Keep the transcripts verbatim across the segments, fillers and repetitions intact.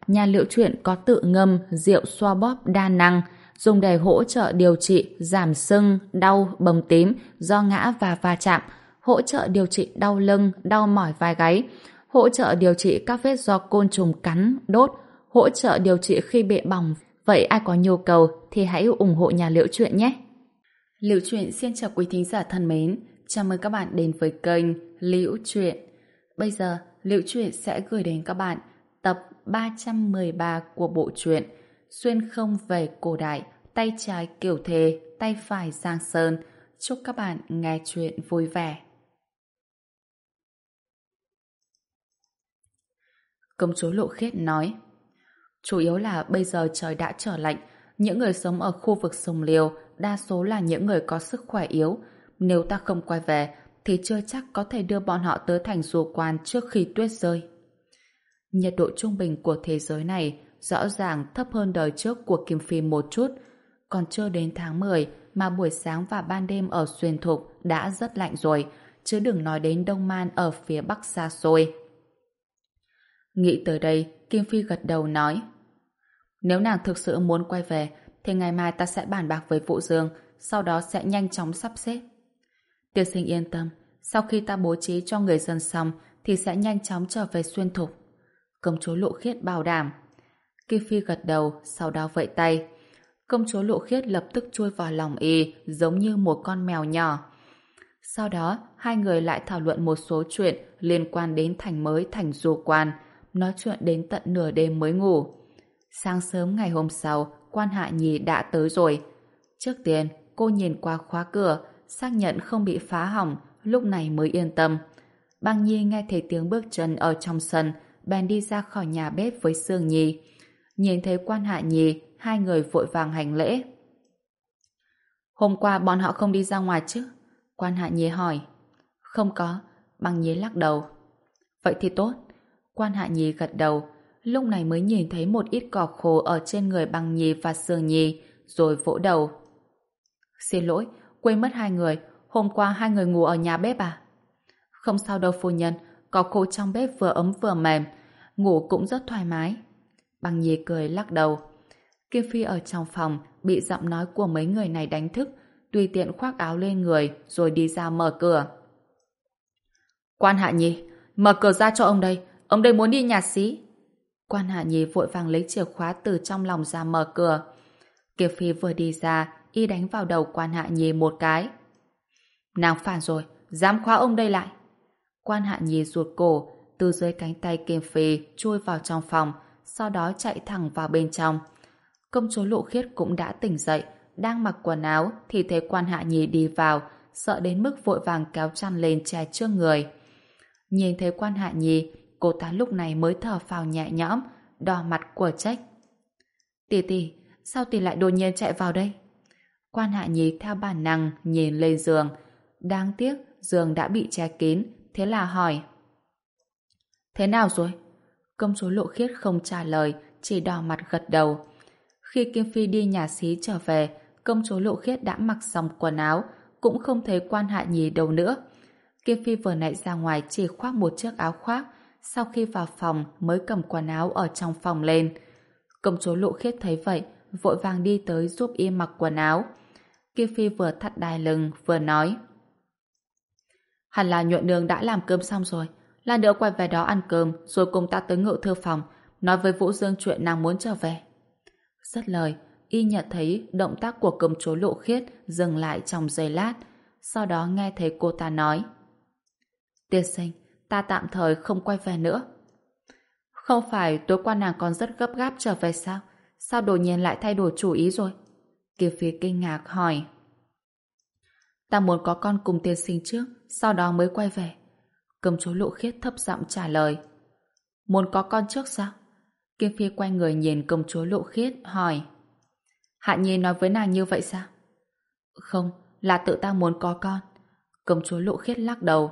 Nhà Liễu Chuyện có tự ngâm rượu xoa bóp đa năng, dùng để hỗ trợ điều trị giảm sưng, đau, bầm tím do ngã và va chạm, hỗ trợ điều trị đau lưng, đau mỏi vai gáy, hỗ trợ điều trị các vết do côn trùng cắn, đốt, hỗ trợ điều trị khi bị bỏng. Vậy ai có nhu cầu thì hãy ủng hộ nhà Liễu Chuyện nhé. Liễu Chuyện xin chào quý thính giả thân mến, chào mừng các bạn đến với kênh Liễu Chuyện. Bây giờ, Liễu Chuyện sẽ gửi đến các bạn tập ba trăm mười ba của bộ truyện Xuyên không về cổ đại, tay trái Kiều Thề, tay phải Giang Sơn. Chúc các bạn nghe chuyện vui vẻ. Công chúa Lộ Khiết nói: chủ yếu là bây giờ trời đã trở lạnh, những người sống ở khu vực sông Liêu đa số là những người có sức khỏe yếu. Nếu ta không quay về thì chưa chắc có thể đưa bọn họ tới thành Du Quan trước khi tuyết rơi. Nhiệt độ trung bình của thế giới này rõ ràng thấp hơn đời trước của Kim Phi một chút. Còn chưa đến tháng mười mà buổi sáng và ban đêm ở Xuyên Thục đã rất lạnh rồi, chứ đừng nói đến Đông Man ở phía Bắc xa xôi. Nghĩ tới đây, Kim Phi gật đầu nói: nếu nàng thực sự muốn quay về thì ngày mai ta sẽ bàn bạc với Vũ Dương, sau đó sẽ nhanh chóng sắp xếp. Tiên sinh yên tâm, sau khi ta bố trí cho người dân xong thì sẽ nhanh chóng trở về Xuyên Thục. Công chúa Lộ Khiết bảo đảm. Kim Phi gật đầu, sau đó vẫy tay. Công chúa Lộ Khiết lập tức chui vào lòng y giống như một con mèo nhỏ. Sau đó, hai người lại thảo luận một số chuyện liên quan đến thành mới thành Du Quan, nói chuyện đến tận nửa đêm mới ngủ. Sáng sớm ngày hôm sau, Quan Hạ Nhi đã tới rồi. Trước tiên, cô nhìn qua khóa cửa, xác nhận không bị phá hỏng, lúc này mới yên tâm. Băng Nhi nghe thấy tiếng bước chân ở trong sân, bèn đi ra khỏi nhà bếp với Sương Nhi. Nhìn thấy Quan Hạ Nhi, hai người vội vàng hành lễ. Hôm qua bọn họ không đi ra ngoài chứ? Quan Hạ Nhi hỏi. Không có, Băng Nhi lắc đầu. Vậy thì tốt. Quan Hạ Nhi gật đầu, lúc này mới nhìn thấy một ít cỏ khô ở trên người Băng Nhi và Sương Nhi, rồi vỗ đầu. Xin lỗi, quên mất hai người, hôm qua hai người ngủ ở nhà bếp à? Không sao đâu phu nhân, cỏ khô trong bếp vừa ấm vừa mềm, ngủ cũng rất thoải mái. Băng Nhi cười lắc đầu. Kim Phi ở trong phòng bị giọng nói của mấy người này đánh thức, tùy tiện khoác áo lên người rồi đi ra mở cửa. Quan Hạ Nhi, mở cửa ra cho ông đây, ông đây muốn đi nhà xí. Quan Hạ Nhi vội vàng lấy chìa khóa từ trong lòng ra mở cửa. Kim Phi vừa đi ra, y đánh vào đầu Quan Hạ Nhi một cái. Nàng phản rồi, dám khóa ông đây lại. Quan Hạ Nhi ruột cổ, từ dưới cánh tay Kim Phi chui vào trong phòng, sau đó chạy thẳng vào bên trong. Công chúa Lộ Khiết cũng đã tỉnh dậy, đang mặc quần áo thì thấy Quan Hạ Nhi đi vào, sợ đến mức vội vàng kéo chăn lên che trước người. Nhìn thấy Quan Hạ Nhi, cô ta lúc này mới thở phào nhẹ nhõm, đỏ mặt của trách. Tỷ tỷ, sao tỷ lại đột nhiên chạy vào đây? Quan Hạ Nhi theo bản năng nhìn lên giường. Đáng tiếc giường đã bị che kín, thế là hỏi. Thế nào rồi? Công chúa Lộ Khiết không trả lời, chỉ đỏ mặt gật đầu. Khi Kim Phi đi nhà xí trở về, công chúa Lộ Khiết đã mặc xong quần áo, cũng không thấy Quan Hạ Nhi đâu nữa. Kim Phi vừa nãy ra ngoài chỉ khoác một chiếc áo khoác, sau khi vào phòng mới cầm quần áo ở trong phòng lên. Công chúa Lộ Khiết thấy vậy, vội vàng đi tới giúp y mặc quần áo. Kim Phi vừa thắt đai lưng vừa nói. Hẳn là Nhuận Nương đã làm cơm xong rồi, lát nữa quay về đó ăn cơm rồi cùng ta tới Ngự Thư Phòng nói với Vũ Dương chuyện nàng muốn trở về. Dứt lời, y nhận thấy động tác của công chúa Lộ Khiết dừng lại trong giây lát, sau đó nghe thấy cô ta nói. Tiên sinh, ta tạm thời không quay về nữa. Không phải tối qua nàng còn rất gấp gáp trở về sao? Sao đột nhiên lại thay đổi chủ ý rồi? Kiều Phi kinh ngạc hỏi. Ta muốn có con cùng tiên sinh trước, sau đó mới quay về. Công chúa Lộ Khiết thấp giọng trả lời. Muốn có con trước sao? Kim Phi quay người nhìn công chúa Lộ Khiết hỏi. Hạ Nhi nói với nàng như vậy sao? Không, là tự ta muốn có con. Công chúa Lộ Khiết lắc đầu.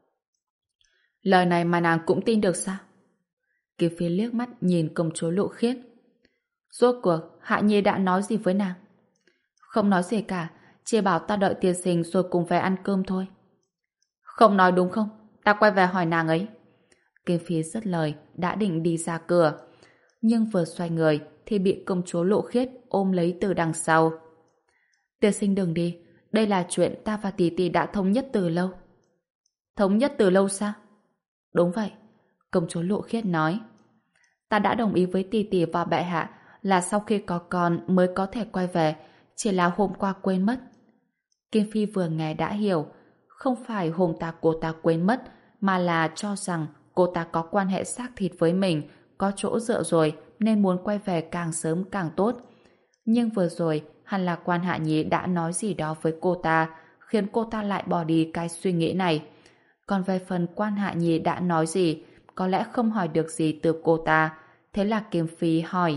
Lời này mà nàng cũng tin được sao? Kim Phi liếc mắt nhìn công chúa Lộ Khiết. Rốt cuộc Hạ Nhi đã nói gì với nàng? Không nói gì cả, chỉ bảo ta đợi tiên sinh rồi cùng về ăn cơm thôi. Không nói đúng không? Ta quay về hỏi nàng ấy. Kim Phi dứt lời đã định đi ra cửa. nhưng vừa xoay người thì bị công chúa Lộ Khiết ôm lấy từ đằng sau. Tiên sinh đừng đi, đây là chuyện ta và tỷ tỷ đã thống nhất từ lâu. Thống nhất từ lâu sao? Đúng vậy, công chúa Lộ Khiết nói. Ta đã đồng ý với tỷ tỷ và bệ hạ là sau khi có con mới có thể quay về, chỉ là hôm qua quên mất. Kim Phi vừa nghe đã hiểu, không phải hôm ta cô ta quên mất, mà là cho rằng cô ta có quan hệ xác thịt với mình, có chỗ dựa rồi nên muốn quay về càng sớm càng tốt. Nhưng vừa rồi hẳn là quan hạ nhí đã nói gì đó với cô ta, khiến cô ta lại bỏ đi cái suy nghĩ này. Còn về phần quan hạ nhí đã nói gì, có lẽ không hỏi được gì từ cô ta. Thế là Kim Phi hỏi: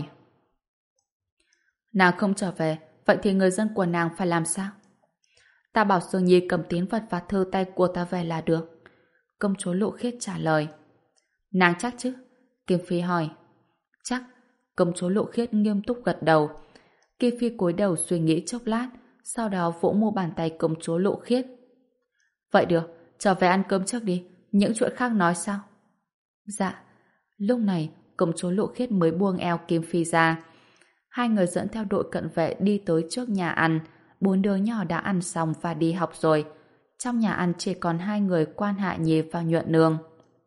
nàng không trở về, vậy thì người dân của nàng phải làm sao? Ta bảo Sương Nhi cầm tín vật và thư tay của ta về là được. Công chúa Lộ Khiết trả lời. Nàng chắc chứ? Kim Phi hỏi. Chắc. Công chúa Lộ Khiết nghiêm túc gật đầu. Kim Phi cúi đầu suy nghĩ chốc lát, sau đó vỗ mu bàn tay công chúa Lộ Khiết. Vậy được, trở về ăn cơm trước đi, những chuyện khác nói sao? Dạ. Lúc này, công chúa Lộ Khiết mới buông eo Kim Phi ra. Hai người dẫn theo đội cận vệ đi tới trước nhà ăn. Bốn đứa nhỏ đã ăn xong và đi học rồi. Trong nhà ăn chỉ còn hai người Quan Hạ Nhi và Nhuận Nương.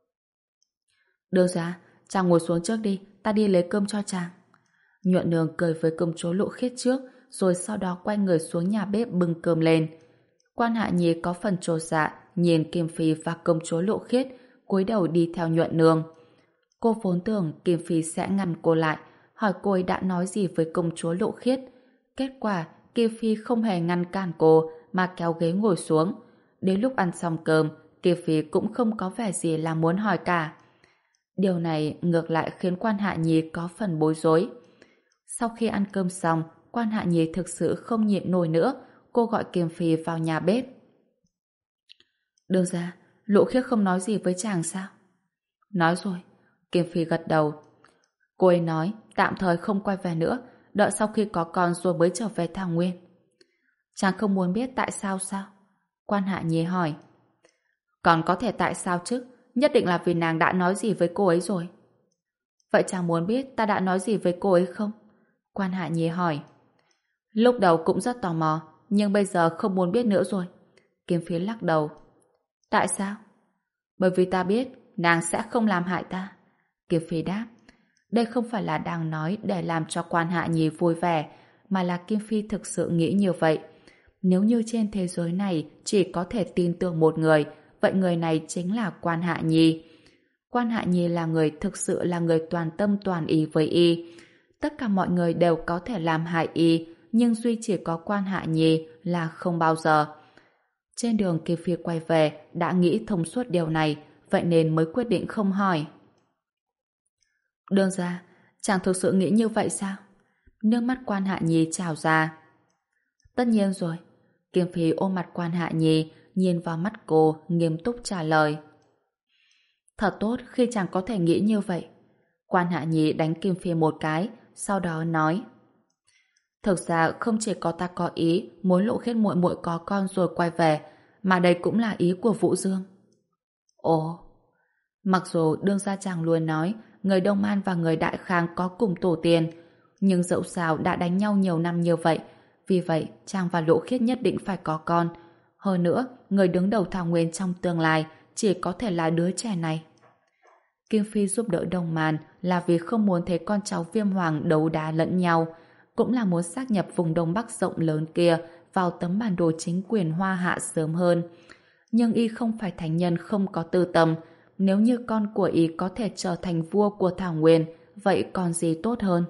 Đưa ra, chàng ngồi xuống trước đi, ta đi lấy cơm cho chàng. Nhuận Nương cười với công chúa Lộ Khiết trước, rồi sau đó quay người xuống nhà bếp bưng cơm lên. Quan Hạ Nhi có phần chột dạ, nhìn Kim Phi và công chúa Lộ Khiết, cúi đầu đi theo Nhuận Nương. Cô vốn tưởng Kim Phi sẽ ngăn cô lại, hỏi cô ấy đã nói gì với công chúa Lộ Khiết. Kết quả, Kim Phi không hề ngăn cản cô, mà kéo ghế ngồi xuống. Đến lúc ăn xong cơm, Kim Phi cũng không có vẻ gì là muốn hỏi cả. Điều này ngược lại khiến Quan Hạ Nhi có phần bối rối. Sau khi ăn cơm xong, Quan Hạ Nhi thực sự không nhịn nổi nữa, cô gọi Kim Phi vào nhà bếp. Đương ra, Lộ Khiết không nói gì với chàng sao? Nói rồi. Kim Phi gật đầu. Cô ấy nói tạm thời không quay về nữa, đợi sau khi có con rồi mới trở về Thảo Nguyên. Chàng không muốn biết tại sao sao? Quan Hạ Nhi hỏi. Còn có thể tại sao chứ? Nhất định là vì nàng đã nói gì với cô ấy rồi. Vậy chàng muốn biết ta đã nói gì với cô ấy không? Quan Hạ Nhi hỏi. Lúc đầu cũng rất tò mò, nhưng bây giờ không muốn biết nữa rồi. Kim Phi lắc đầu. Tại sao? Bởi vì ta biết nàng sẽ không làm hại ta. Kim Phi đáp. Đây không phải là đang nói để làm cho Quan Hạ Nhi vui vẻ, mà là Kim Phi thực sự nghĩ như vậy. Nếu như trên thế giới này chỉ có thể tin tưởng một người, vậy người này chính là Quan Hạ Nhi. Quan Hạ Nhi là người thực sự là người toàn tâm toàn ý với y. Tất cả mọi người đều có thể làm hại y, nhưng duy chỉ có Quan Hạ Nhi là không bao giờ. Trên đường Kim Phi quay về đã nghĩ thông suốt điều này, vậy nên mới quyết định không hỏi. Đương ra, chàng thực sự nghĩ như vậy sao? Nước mắt Quan Hạ Nhi trào ra. Tất nhiên rồi. Kim Phi ôm mặt Quan Hạ Nhi, nhìn vào mắt cô, nghiêm túc trả lời. Thật tốt khi chàng có thể nghĩ như vậy. Quan Hạ Nhi đánh Kim Phi một cái, sau đó nói. Thực ra không chỉ có ta có ý muốn Lộ Khiết muội muội có con rồi quay về, mà đây cũng là ý của Vũ Dương. Ồ, mặc dù đương gia chàng luôn nói người Đông An và người Đại Khang có cùng tổ tiên, nhưng dẫu sao đã đánh nhau nhiều năm như vậy, vì vậy chàng và Lộ Khiết nhất định phải có con. Hơn nữa, người đứng đầu Thảo Nguyên trong tương lai chỉ có thể là đứa trẻ này. Kim Phi giúp đỡ Đông Man là vì không muốn thấy con cháu Viêm Hoàng đấu đá lẫn nhau, cũng là muốn xác nhập vùng Đông Bắc rộng lớn kia vào tấm bản đồ chính quyền Hoa Hạ sớm hơn. Nhưng y không phải thánh nhân không có tư tâm, nếu như con của y có thể trở thành vua của Thảo Nguyên, vậy còn gì tốt hơn?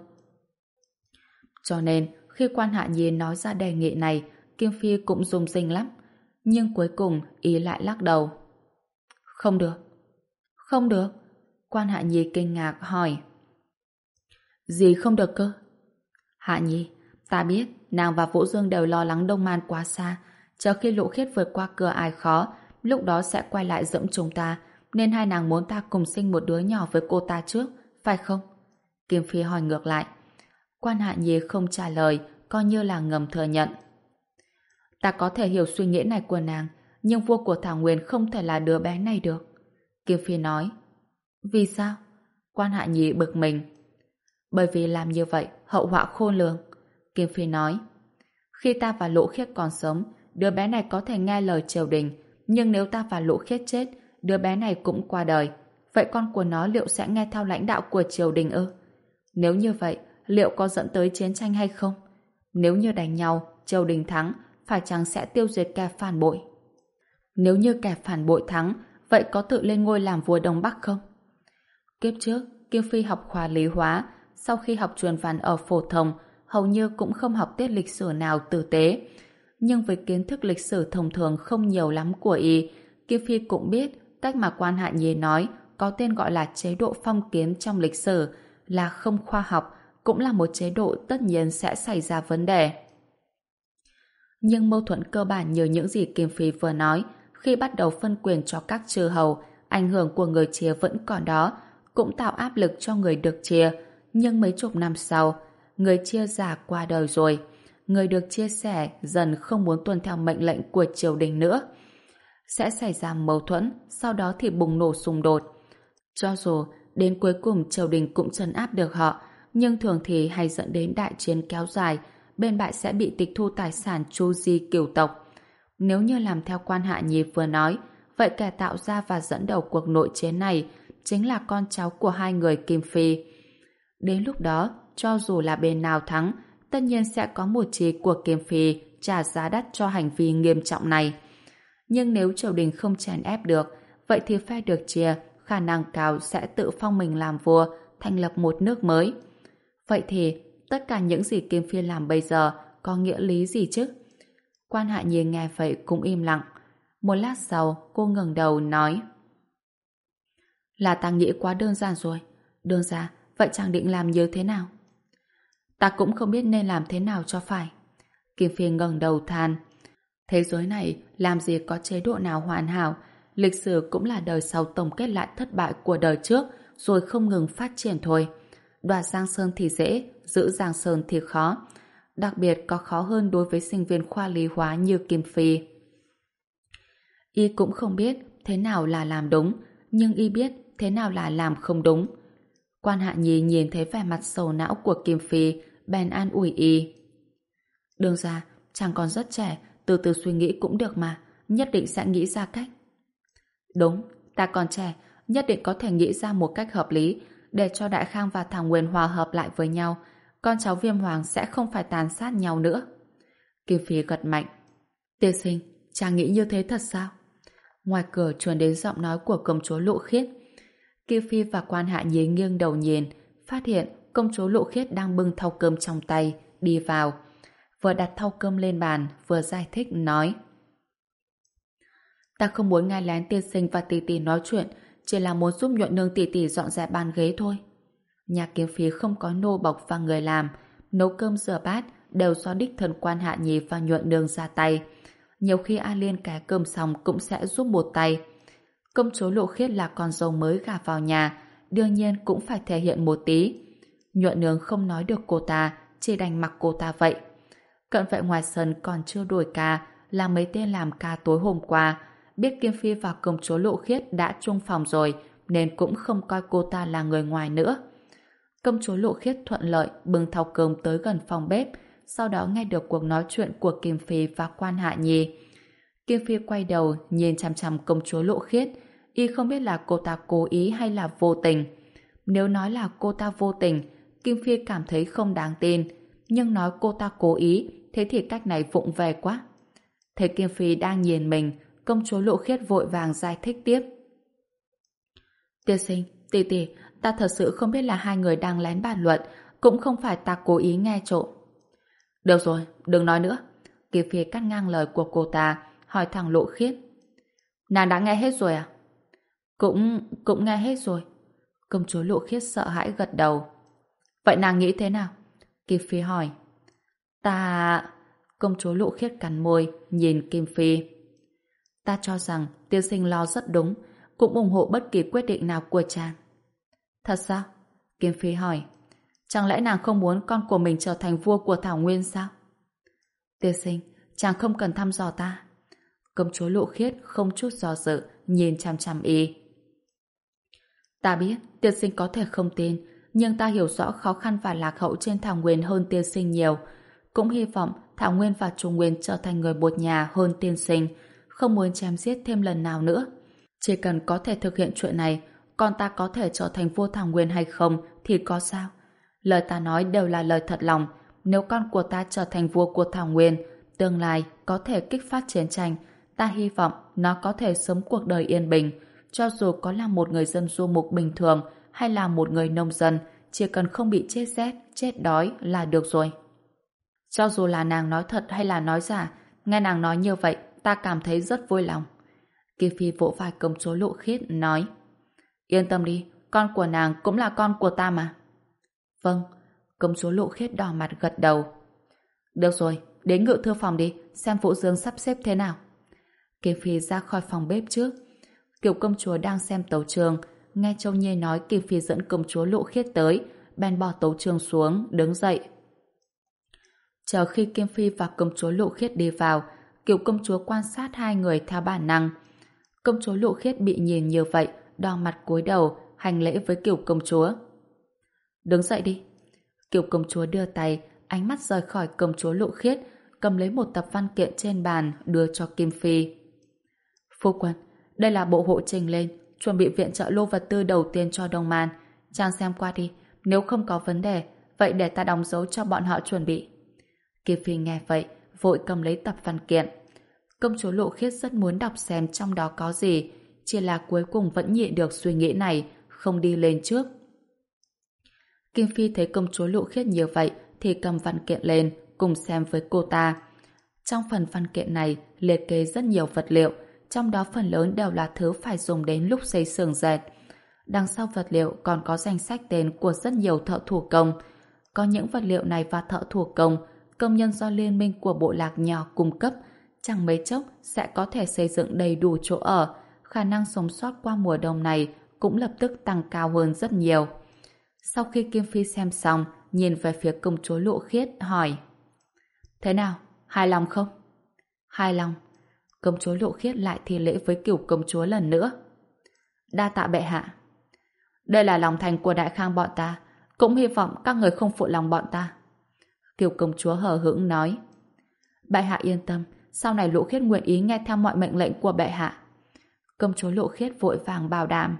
Cho nên, khi Quan Hạ Nhi nói ra đề nghị này, Kim Phi cũng rung rinh lắm. Nhưng cuối cùng, y lại lắc đầu. Không được. Không được. Quan Hạ Nhi kinh ngạc hỏi. Gì không được cơ? Hạ Nhi, ta biết nàng và Vũ Dương đều lo lắng Đông Man quá xa, chờ khi Lộ Khiết vượt qua cửa ải khó, lúc đó sẽ quay lại dẫm chúng ta, nên hai nàng muốn ta cùng sinh một đứa nhỏ với cô ta trước, phải không? Kim Phi hỏi ngược lại. Quan Hạ Nhi không trả lời, coi như là ngầm thừa nhận. Ta có thể hiểu suy nghĩ này của nàng, nhưng vua của Thảo Nguyên không thể là đứa bé này được. Kim Phi nói. Vì sao? Quan Hạ Nhi bực mình. Bởi vì làm như vậy, hậu họa khôn lường. Kim Phi nói, khi ta và Lỗ Khiết còn sống, đứa bé này có thể nghe lời triều đình, nhưng nếu ta và Lỗ Khiết chết, đứa bé này cũng qua đời. Vậy con của nó liệu sẽ nghe theo lãnh đạo của triều đình ư? Nếu như vậy, liệu có dẫn tới chiến tranh hay không? Nếu như đánh nhau, triều đình thắng, phải chăng sẽ tiêu diệt kẻ phản bội? Nếu như kẻ phản bội thắng, vậy có tự lên ngôi làm vua Đông Bắc không? Kiếp trước, Kim Phi học khoa lý hóa, sau khi học truyền văn ở phổ thông, hầu như cũng không học tiết lịch sử nào tử tế. Nhưng với kiến thức lịch sử thông thường không nhiều lắm của y, Kim Phi cũng biết cách mà Quan Hạ Nhi nói có tên gọi là chế độ phong kiến trong lịch sử là không khoa học, cũng là một chế độ tất nhiên sẽ xảy ra vấn đề. Nhưng mâu thuẫn cơ bản như những gì Kim Phi vừa nói, khi bắt đầu phân quyền cho các chư hầu, ảnh hưởng của người chia vẫn còn đó, cũng tạo áp lực cho người được chia. Nhưng mấy chục năm sau, người chia già qua đời rồi, người được chia sẻ dần không muốn tuân theo mệnh lệnh của triều đình nữa. Sẽ xảy ra mâu thuẫn, sau đó thì bùng nổ xung đột. Cho dù đến cuối cùng triều đình cũng trấn áp được họ, nhưng thường thì hay dẫn đến đại chiến kéo dài, bên bại sẽ bị tịch thu tài sản chu di cửu tộc. Nếu như làm theo Quan Hạ Nhi vừa nói, vậy kẻ tạo ra và dẫn đầu cuộc nội chiến này chính là con cháu của hai người Kim Phi. Đến lúc đó, cho dù là bên nào thắng, tất nhiên sẽ có một chi của Kim Phi trả giá đắt cho hành vi nghiêm trọng này. Nhưng nếu triều đình không chèn ép được, vậy thì phe được chia khả năng cao sẽ tự phong mình làm vua, thành lập một nước mới. Vậy thì tất cả những gì Kim Phi làm bây giờ có nghĩa lý gì chứ? Quan Hạ Nhi nghe vậy cũng im lặng. Một lát sau, cô ngẩng đầu nói: Là ta nghĩ quá đơn giản rồi. Đơn giản, vậy chàng định làm như thế nào? Ta cũng không biết nên làm thế nào cho phải. Kim Phi ngẩng đầu than: Thế giới này làm gì có chế độ nào hoàn hảo, lịch sử cũng là đời sau tổng kết lại thất bại của đời trước rồi không ngừng phát triển thôi. Đoạt Giang Sơn thì dễ, giữ Giang Sơn thì khó. Đặc biệt có khó hơn đối với sinh viên khoa lý hóa như Kim Phi. Y cũng không biết thế nào là làm đúng, nhưng y biết thế nào là làm không đúng. Quan Hạ Nhi nhìn thấy vẻ mặt sầu não của Kim Phi, bèn an ủi y: Đương ra, chàng còn rất trẻ, từ từ suy nghĩ cũng được mà, nhất định sẽ nghĩ ra cách. Đúng, ta còn trẻ, nhất định có thể nghĩ ra một cách hợp lý để cho Đại Khang và Thảo Nguyên hòa hợp lại với nhau, con cháu Viêm Hoàng sẽ không phải tàn sát nhau nữa. Kim Phi gật mạnh: Tiên sinh, chàng nghĩ như thế thật sao? Ngoài cửa truyền đến giọng nói của công chúa Lộ Khiết. Kim Phi và Quan Hạ Nhi nghiêng đầu nhìn, phát hiện công chúa Lộ Khiết đang bưng thau cơm trong tay, đi vào. Vừa đặt thau cơm lên bàn, vừa giải thích nói: Ta không muốn nghe lén tiên sinh và tỷ tỷ nói chuyện, chỉ là muốn giúp nhuận nương tỷ tỷ dọn dẹp bàn ghế thôi. Nhà Kim Phi không có nô bộc và người làm, nấu cơm rửa bát đều do đích thân Quan Hạ Nhi và nhuận nương ra tay. Nhiều khi A Liên cá cơm xong cũng sẽ giúp một tay. Công chúa Lộ Khiết là con dâu mới gả vào nhà, đương nhiên cũng phải thể hiện một tí. Nhuận nương không nói được cô ta, chỉ đành mặc cô ta vậy. Cận vệ ngoài sân còn chưa đuổi ca, là mấy tên làm ca tối hôm qua, biết Kim Phi và công chúa Lộ Khiết đã chung phòng rồi, nên cũng không coi cô ta là người ngoài nữa. Công chúa Lộ Khiết thuận lợi bưng thau cơm tới gần phòng bếp, sau đó nghe được cuộc nói chuyện của Kim Phi và Quan Hạ Nhi. Kim Phi quay đầu nhìn chằm chằm công chúa Lộ Khiết, y không biết là cô ta cố ý hay là vô tình. Nếu nói là cô ta vô tình, Kim Phi cảm thấy không đáng tin, nhưng nói cô ta cố ý, thế thì cách này vụng về quá. Thấy Kim Phi đang nhìn mình, công chúa Lộ Khiết vội vàng giải thích tiếp: Tiên sinh, tỷ tỷ, ta thật sự không biết là hai người đang lén bàn luận, cũng không phải ta cố ý nghe trộm. Được rồi, đừng nói nữa. Kim Phi cắt ngang lời của cô ta, hỏi thẳng Lộ Khiết: Nàng đã nghe hết rồi à? Cũng, cũng nghe hết rồi. Công chúa Lộ Khiết sợ hãi gật đầu. Vậy nàng nghĩ thế nào? Kim Phi hỏi. Ta... Công chúa Lộ Khiết cắn môi, nhìn Kim Phi. Ta cho rằng tiên sinh lo rất đúng, cũng ủng hộ bất kỳ quyết định nào của chàng. Thật sao? Kim Phi hỏi. Chẳng lẽ nàng không muốn con của mình trở thành vua của Thảo Nguyên sao? Tiên sinh, chàng không cần thăm dò ta. Công chúa Lộ Khiết không chút do dự, nhìn chằm chằm y. Ta biết, tiên sinh có thể không tin, Nhưng ta hiểu rõ khó khăn và lạc hậu trên Thảo Nguyên hơn tiên sinh nhiều. Cũng hy vọng Thảo Nguyên và Trung Nguyên trở thành người một nhà hơn tiên sinh, không muốn chém giết thêm lần nào nữa. Chỉ cần có thể thực hiện chuyện này, con ta có thể trở thành vua Thảo Nguyên hay không thì có sao. Lời ta nói đều là lời thật lòng. Nếu con của ta trở thành vua của Thảo Nguyên, tương lai có thể kích phát chiến tranh, ta hy vọng nó có thể sống cuộc đời yên bình. Cho dù có là một người dân du mục bình thường hay là một người nông dân, chỉ cần không bị chết rét, chết đói là được rồi. Cho dù là nàng nói thật hay là nói giả, nghe nàng nói như vậy, ta cảm thấy rất vui lòng. Kim Phi vỗ vai công chúa Lộ Khiết nói: Yên tâm đi, con của nàng cũng là con của ta mà. Vâng, công chúa Lộ Khiết đỏ mặt gật đầu. Được rồi, đến ngự thư phòng đi, xem Vũ Dương sắp xếp thế nào. Kim Phi ra khỏi phòng bếp trước. Kiểu công chúa đang xem tấu chương, nghe Châu Nhi nói Kim Phi dẫn công chúa Lộ Khiết tới, bèn bỏ tấu chương xuống, đứng dậy. Chờ khi Kim Phi và công chúa Lộ Khiết đi vào, Kiều công chúa quan sát hai người theo bản năng. Công chúa Lộ Khiết bị nhìn như vậy, đỏ mặt cúi đầu, hành lễ với Kiều công chúa. Đứng dậy đi. Kiều công chúa đưa tay, ánh mắt rời khỏi công chúa Lộ Khiết, cầm lấy một tập văn kiện trên bàn, đưa cho Kim Phi. Phu quân, đây là bộ hộ trình lên, chuẩn bị viện trợ lô vật tư đầu tiên cho Đông Man. Chàng xem qua đi, nếu không có vấn đề, vậy để ta đóng dấu cho bọn họ chuẩn bị. Kim Phi nghe vậy, vội cầm lấy tập văn kiện. Công chúa Lộ Khiết rất muốn đọc xem trong đó có gì, chỉ là cuối cùng vẫn nhịn được suy nghĩ này, không đi lên trước. Kim Phi thấy công chúa Lộ Khiết như vậy thì cầm văn kiện lên, cùng xem với cô ta. Trong phần văn kiện này liệt kê rất nhiều vật liệu, trong đó phần lớn đều là thứ phải dùng đến lúc xây xưởng dệt. Đằng sau vật liệu còn có danh sách tên của rất nhiều thợ thủ công. Có những vật liệu này và thợ thủ công, công nhân do liên minh của bộ lạc nhỏ cung cấp, chẳng mấy chốc sẽ có thể xây dựng đầy đủ chỗ ở, khả năng sống sót qua mùa đông này cũng lập tức tăng cao hơn rất nhiều. Sau khi Kim Phi xem xong, nhìn về phía công chúa Lộ Khiết, hỏi: Thế nào? Hài lòng không? Hài lòng. Công chúa Lộ Khiết lại thi lễ với Cửu công chúa lần nữa. Đa tạ bệ hạ. Đây là lòng thành của Đại Khang bọn ta, cũng hy vọng các người không phụ lòng bọn ta. Cửu công chúa hờ hững nói. Bệ hạ yên tâm, sau này Lộ Khiết nguyện ý nghe theo mọi mệnh lệnh của bệ hạ. Công chúa Lộ Khiết vội vàng bảo đảm.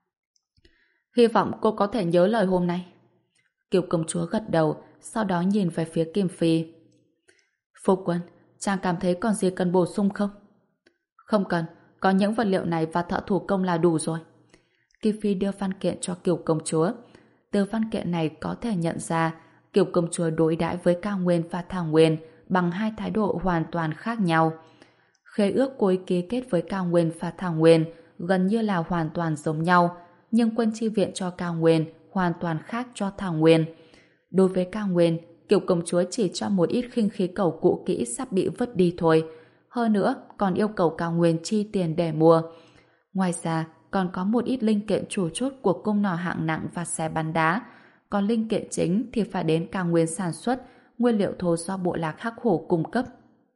Hy vọng cô có thể nhớ lời hôm nay. Kiều công chúa gật đầu, sau đó nhìn về phía Kim Phi. Phu quân, chàng cảm thấy còn gì cần bổ sung không? Không cần, có những vật liệu này và thợ thủ công là đủ rồi. Kim Phi đưa văn kiện cho Kiều công chúa. Từ văn kiện này có thể nhận ra Kiều công chúa đối đãi với Cao Nguyên và Thảo Nguyên bằng hai thái độ hoàn toàn khác nhau. Khế ước cô ấy ký kết với Cao Nguyên và Thảo Nguyên gần như là hoàn toàn giống nhau, nhưng quân chi viện cho Cao Nguyên hoàn toàn khác cho Thảo Nguyên. Đối với Cao Nguyên, Kiều công chúa chỉ cho một ít khinh khí cầu cũ kỹ sắp bị vứt đi thôi. Hơn nữa, còn yêu cầu Cao Nguyên chi tiền để mua. Ngoài ra, còn có một ít linh kiện chủ chốt của cung nỏ hạng nặng và xe bắn đá. Còn linh kiện chính thì phải đến Cao Nguyên sản xuất, nguyên liệu thô do bộ lạc Hắc Hổ cung cấp.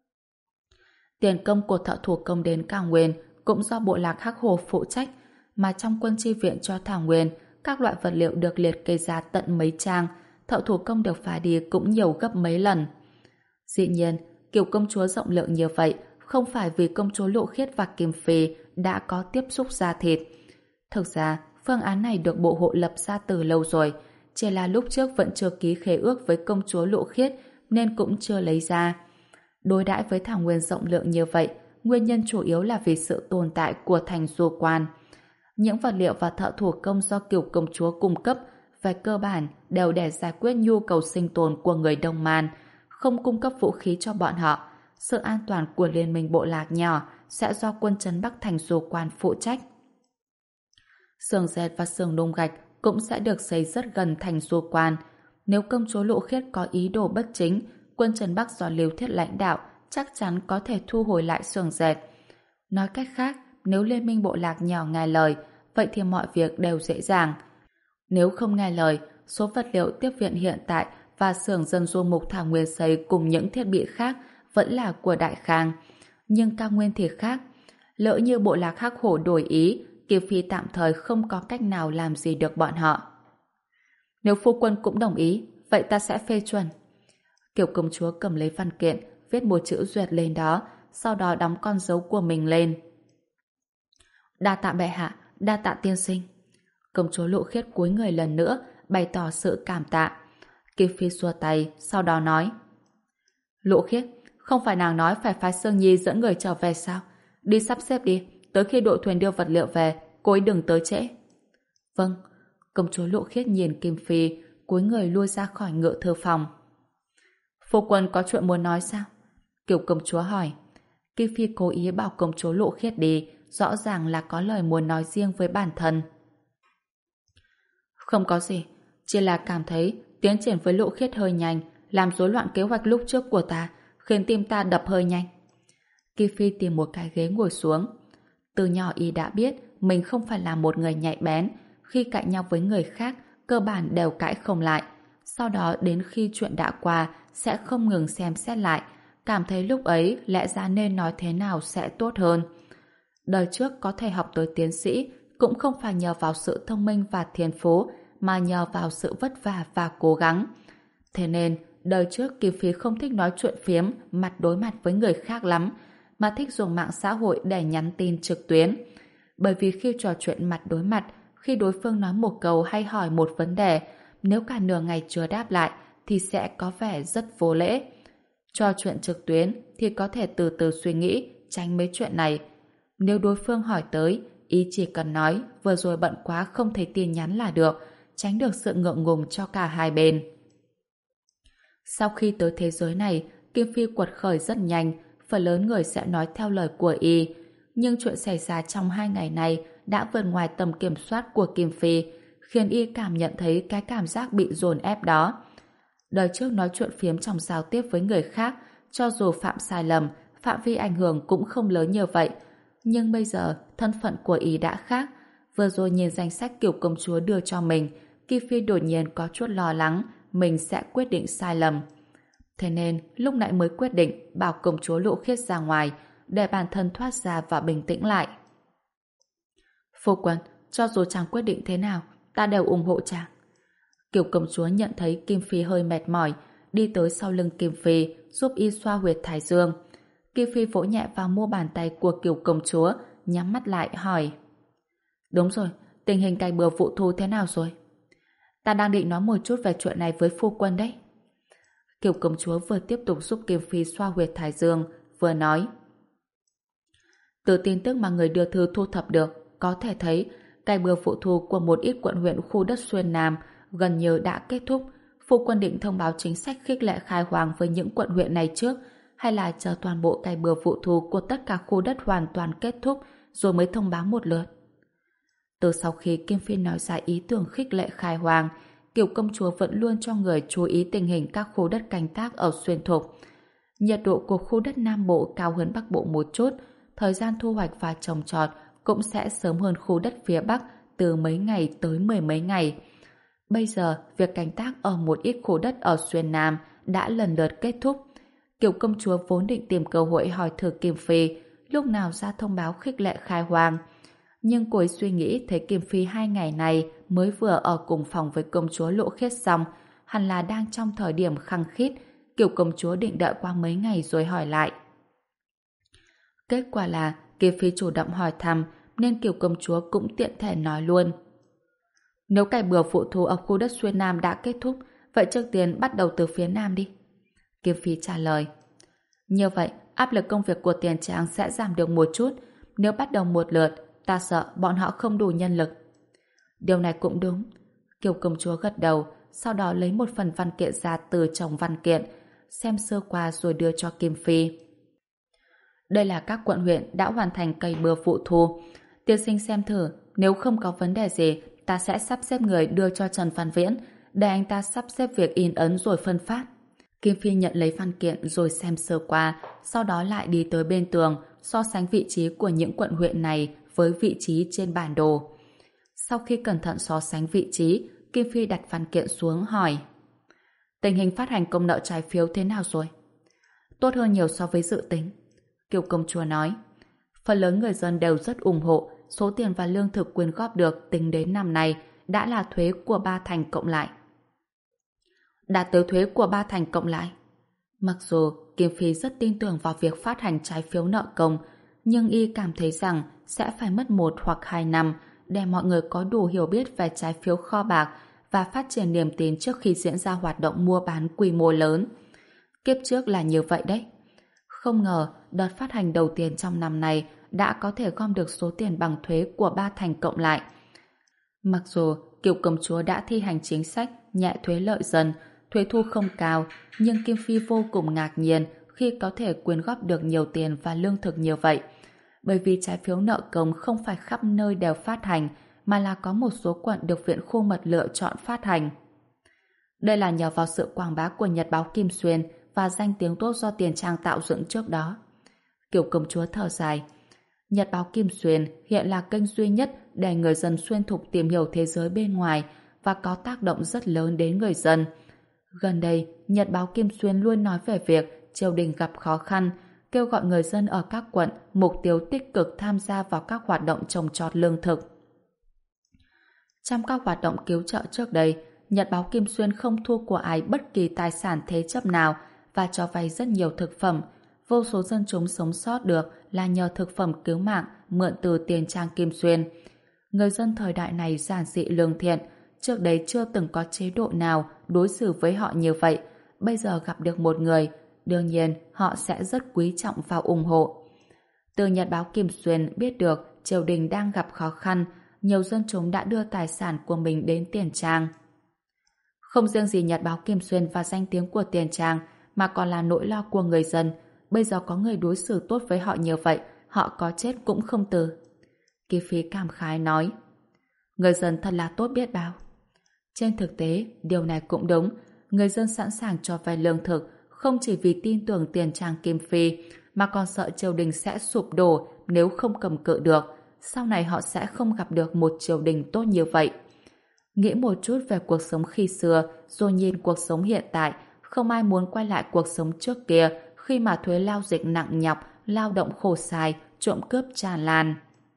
Tiền công của thợ thủ công đến Cao Nguyên cũng do bộ lạc Hắc Hổ phụ trách, mà trong quân chi viện cho Thảo Nguyên, các loại vật liệu được liệt kê ra tận mấy trang, thợ thủ công được phá đi cũng nhiều gấp mấy lần. Dĩ nhiên, Kiều công chúa rộng lượng như vậy không phải vì công chúa Lộ Khiết và Kim Phi đã có tiếp xúc da thịt. Thực ra, phương án này được bộ hộ lập ra từ lâu rồi, chỉ là lúc trước vẫn chưa ký khế ước với công chúa Lộ Khiết nên cũng chưa lấy ra. Đối đãi với Thảo Nguyên rộng lượng như vậy, nguyên nhân chủ yếu là vì sự tồn tại của thành du quan. Những vật liệu và thợ thủ công do Kiều công chúa cung cấp về cơ bản đều để giải quyết nhu cầu sinh tồn của người Đông Man, không cung cấp vũ khí cho bọn họ. Sự an toàn của liên minh bộ lạc nhỏ sẽ do quân trấn Bắc thành du quan phụ trách. Xưởng dệt và xưởng nung gạch cũng sẽ được xây rất gần thành du quan. Nếu công chúa Lộ Khiết có ý đồ bất chính, quân trấn Bắc do Lưu Thiết lãnh đạo chắc chắn có thể thu hồi lại xưởng dệt. Nói cách khác, nếu liên minh bộ lạc nhỏ nghe lời, vậy thì mọi việc đều dễ dàng. Nếu không nghe lời, số vật liệu tiếp viện hiện tại và xưởng dân du mục Thảo Nguyên xây cùng những thiết bị khác vẫn là của Đại Khang. Nhưng Cao Nguyên thì khác. Lỡ như bộ lạc Hắc Hổ đổi ý, Kiều Phi tạm thời không có cách nào làm gì được bọn họ. Nếu phu quân cũng đồng ý, vậy ta sẽ phê chuẩn. Kiều công chúa cầm lấy văn kiện, viết một chữ duyệt lên đó, sau đó đóng con dấu của mình lên. Đa tạ bệ hạ, đa tạ tiên sinh. Công chúa Lộ Khiết cúi người lần nữa, bày tỏ sự cảm tạ. Kim Phi xua tay, sau đó nói: Lộ Khiết, không phải nàng nói phải phái Sương Nhi dẫn người trở về sao? Đi sắp xếp đi, tới khi đội thuyền đưa vật liệu về, cô ấy đừng tới trễ. Vâng. Công chúa Lộ Khiết nhìn Kim Phi, cúi người lui ra khỏi ngự thư phòng. Phu quân có chuyện muốn nói sao? Kiều công chúa hỏi. Kim Phi cố ý bảo công chúa Lộ Khiết đi, rõ ràng là có lời muốn nói riêng với bản thân. Không có gì, chỉ là cảm thấy tiến triển với Lộ Khiết hơi nhanh, làm rối loạn kế hoạch lúc trước của ta, khiến tim ta đập hơi nhanh. Kim Phi tìm một cái ghế ngồi xuống. Từ nhỏ y đã biết mình không phải là một người nhạy bén, khi cãi nhau với người khác cơ bản đều cãi không lại. Sau đó đến khi chuyện đã qua sẽ không ngừng xem xét lại, cảm thấy lúc ấy lẽ ra nên nói thế nào sẽ tốt hơn. Đời trước có thể học tới tiến sĩ cũng không phải nhờ vào sự thông minh và thiên phú, mà nhờ vào sự vất vả và cố gắng. Thế nên đời trước Kim Phi không thích nói chuyện phiếm mặt đối mặt với người khác lắm, mà thích dùng mạng xã hội để nhắn tin trực tuyến. Bởi vì khi trò chuyện mặt đối mặt, khi đối phương nói một câu hay hỏi một vấn đề, nếu cả nửa ngày chưa đáp lại thì sẽ có vẻ rất vô lễ. Trò chuyện trực tuyến thì có thể từ từ suy nghĩ, tránh mấy chuyện này. Nếu đối phương hỏi tới, ý chỉ cần nói vừa rồi bận quá không thấy tin nhắn là được, tránh được sự ngượng ngùng cho cả hai bên. Sau khi tới thế giới này, Kim Phi quật khởi rất nhanh, phần lớn người sẽ nói theo lời của y. Nhưng chuyện xảy ra trong hai ngày này đã vượt ngoài tầm kiểm soát của Kim Phi, khiến y cảm nhận thấy cái cảm giác bị dồn ép đó. Đời trước nói chuyện phiếm trong giao tiếp với người khác, cho dù phạm sai lầm, phạm vi ảnh hưởng cũng không lớn như vậy. Nhưng bây giờ, thân phận của y đã khác. Vừa rồi nhìn danh sách Kiều công chúa đưa cho mình, Kim Phi đột nhiên có chút lo lắng mình sẽ quyết định sai lầm. Thế nên, lúc nãy mới quyết định bảo công chúa Lộ Khiết ra ngoài, để bản thân thoát ra và bình tĩnh lại. Phu quân, cho dù chàng quyết định thế nào, ta đều ủng hộ chàng. Kiều công chúa nhận thấy Kim Phi hơi mệt mỏi, đi tới sau lưng Kim Phi, giúp y xoa huyệt thái dương. Kim Phi vỗ nhẹ vào mu bàn tay của Kiều công chúa, nhắm mắt lại hỏi: Đúng rồi, tình hình cày bừa vụ thu thế nào rồi? Ta đang định nói một chút về chuyện này với phu quân đấy. Kiều công chúa vừa tiếp tục giúp Kim Phi xoa huyệt thái dương, vừa nói: Từ tin tức mà người đưa thư thu thập được, có thể thấy cày bừa vụ thu của một ít quận huyện khu đất Xuyên Nam gần như đã kết thúc. Phu quân định thông báo chính sách khích lệ khai hoang với những quận huyện này trước, hay là chờ toàn bộ cày bừa vụ thu của tất cả khu đất hoàn toàn kết thúc rồi mới thông báo một lượt? Từ sau khi Kim Phi nói ra ý tưởng khích lệ khai hoang, Kiều công chúa vẫn luôn cho người chú ý tình hình các khu đất canh tác ở Xuyên Thục. Nhiệt độ của khu đất Nam Bộ cao hơn Bắc Bộ một chút, thời gian thu hoạch và trồng trọt cũng sẽ sớm hơn khu đất phía Bắc từ mấy ngày tới mười mấy ngày. Bây giờ, việc canh tác ở một ít khu đất ở Xuyên Nam đã lần lượt kết thúc. Kiều công chúa vốn định tìm cơ hội hỏi thử Kim Phi lúc nào ra thông báo khích lệ khai hoang. Nhưng cô ấy suy nghĩ thấy Kim Phi hai ngày này mới vừa ở cùng phòng với công chúa Lộ Khiết xong, hẳn là đang trong thời điểm khăng khít. Kiều công chúa định đợi qua mấy ngày rồi hỏi lại. Kết quả là Kim Phi chủ động hỏi thăm, nên Kiều công chúa cũng tiện thể nói luôn: Nếu cày bừa vụ thu ở khu đất Xuyên Nam đã kết thúc, vậy trước tiên bắt đầu từ phía Nam đi. Kim Phi trả lời: Như vậy, áp lực công việc của tiền tràng sẽ giảm được một chút. Nếu bắt đầu một lượt, ta sợ bọn họ không đủ nhân lực. Điều này cũng đúng. Kiều công chúa gật đầu, sau đó lấy một phần văn kiện ra từ chồng văn kiện, xem sơ qua rồi đưa cho Kim Phi. Đây là các quận huyện đã hoàn thành cày bừa vụ thu. Tiên sinh xem thử, nếu không có vấn đề gì, ta sẽ sắp xếp người đưa cho Trần Văn Viễn, để anh ta sắp xếp việc in ấn rồi phân phát. Kim Phi nhận lấy văn kiện rồi xem sơ qua, sau đó lại đi tới bên tường, so sánh vị trí của những quận huyện này với vị trí trên bản đồ. Sau khi cẩn thận so sánh vị trí, Kim Phi đặt văn kiện xuống hỏi: Tình hình phát hành công nợ trái phiếu thế nào rồi? Tốt hơn nhiều so với dự tính. Kiều công chúa nói: Phần lớn người dân đều rất ủng hộ, số tiền và lương thực quyên góp được tính đến năm nay đã là thuế của ba thành cộng lại. đạt tới thuế của ba thành cộng lại. Mặc dù Kim Phi rất tin tưởng vào việc phát hành trái phiếu nợ công, nhưng y cảm thấy rằng sẽ phải mất một hoặc hai năm để mọi người có đủ hiểu biết về trái phiếu kho bạc và phát triển niềm tin trước khi diễn ra hoạt động mua bán quy mô lớn. Kiếp trước là như vậy đấy. Không ngờ đợt phát hành đầu tiên trong năm này đã có thể gom được số tiền bằng thuế của ba thành cộng lại. Mặc dù Kiều công chúa đã thi hành chính sách nhẹ thuế lợi dân, thuế thu không cao, nhưng Kim Phi vô cùng ngạc nhiên khi có thể quyên góp được nhiều tiền và lương thực như vậy. Bởi vì trái phiếu nợ công không phải khắp nơi đều phát hành, mà là có một số quận được Viện Khu Mật lựa chọn phát hành. Đây là nhờ vào sự quảng bá của Nhật báo Kim Xuyên và danh tiếng tốt do Tiền Trang tạo dựng trước đó. Kiều công chúa thở dài. Nhật báo Kim Xuyên hiện là kênh duy nhất để người dân xuyên thục tìm hiểu thế giới bên ngoài và có tác động rất lớn đến người dân. Gần đây, Nhật báo Kim Xuyên luôn nói về việc triều đình gặp khó khăn, kêu gọi người dân ở các quận mục tiêu tích cực tham gia vào các hoạt động trồng trọt lương thực. Trong các hoạt động cứu trợ trước đây, Nhật báo Kim Xuyên không thua của ai bất kỳ tài sản thế chấp nào và cho vay rất nhiều thực phẩm. Vô số dân chúng sống sót được là nhờ thực phẩm cứu mạng mượn từ Tiền Trang Kim Xuyên. Người dân thời đại này giản dị lương thiện, trước đây chưa từng có chế độ nào đối xử với họ như vậy. Bây giờ gặp được một người, đương nhiên họ sẽ rất quý trọng và ủng hộ. Từ Nhật báo Kim Xuyên biết được triều đình đang gặp khó khăn, nhiều dân chúng đã đưa tài sản của mình đến Tiền Trang. Không riêng gì Nhật báo Kim Xuyên và danh tiếng của Tiền Trang, mà còn là nỗi lo của người dân. Bây giờ có người đối xử tốt với họ như vậy, họ có chết cũng không từ. Kỳ Phi cảm khái nói, người dân thật là tốt biết bao. Trên thực tế, điều này cũng đúng. Người dân sẵn sàng cho vay lương thực, không chỉ vì tin tưởng Tiền Trang Kim Phi, mà còn sợ triều đình sẽ sụp đổ nếu không cầm cự được. Sau này họ sẽ không gặp được một triều đình tốt như vậy. Nghĩ một chút về cuộc sống khi xưa, rồi nhìn cuộc sống hiện tại, không ai muốn quay lại cuộc sống trước kia khi mà thuế lao dịch nặng nhọc, lao động khổ sai, trộm cướp tràn lan.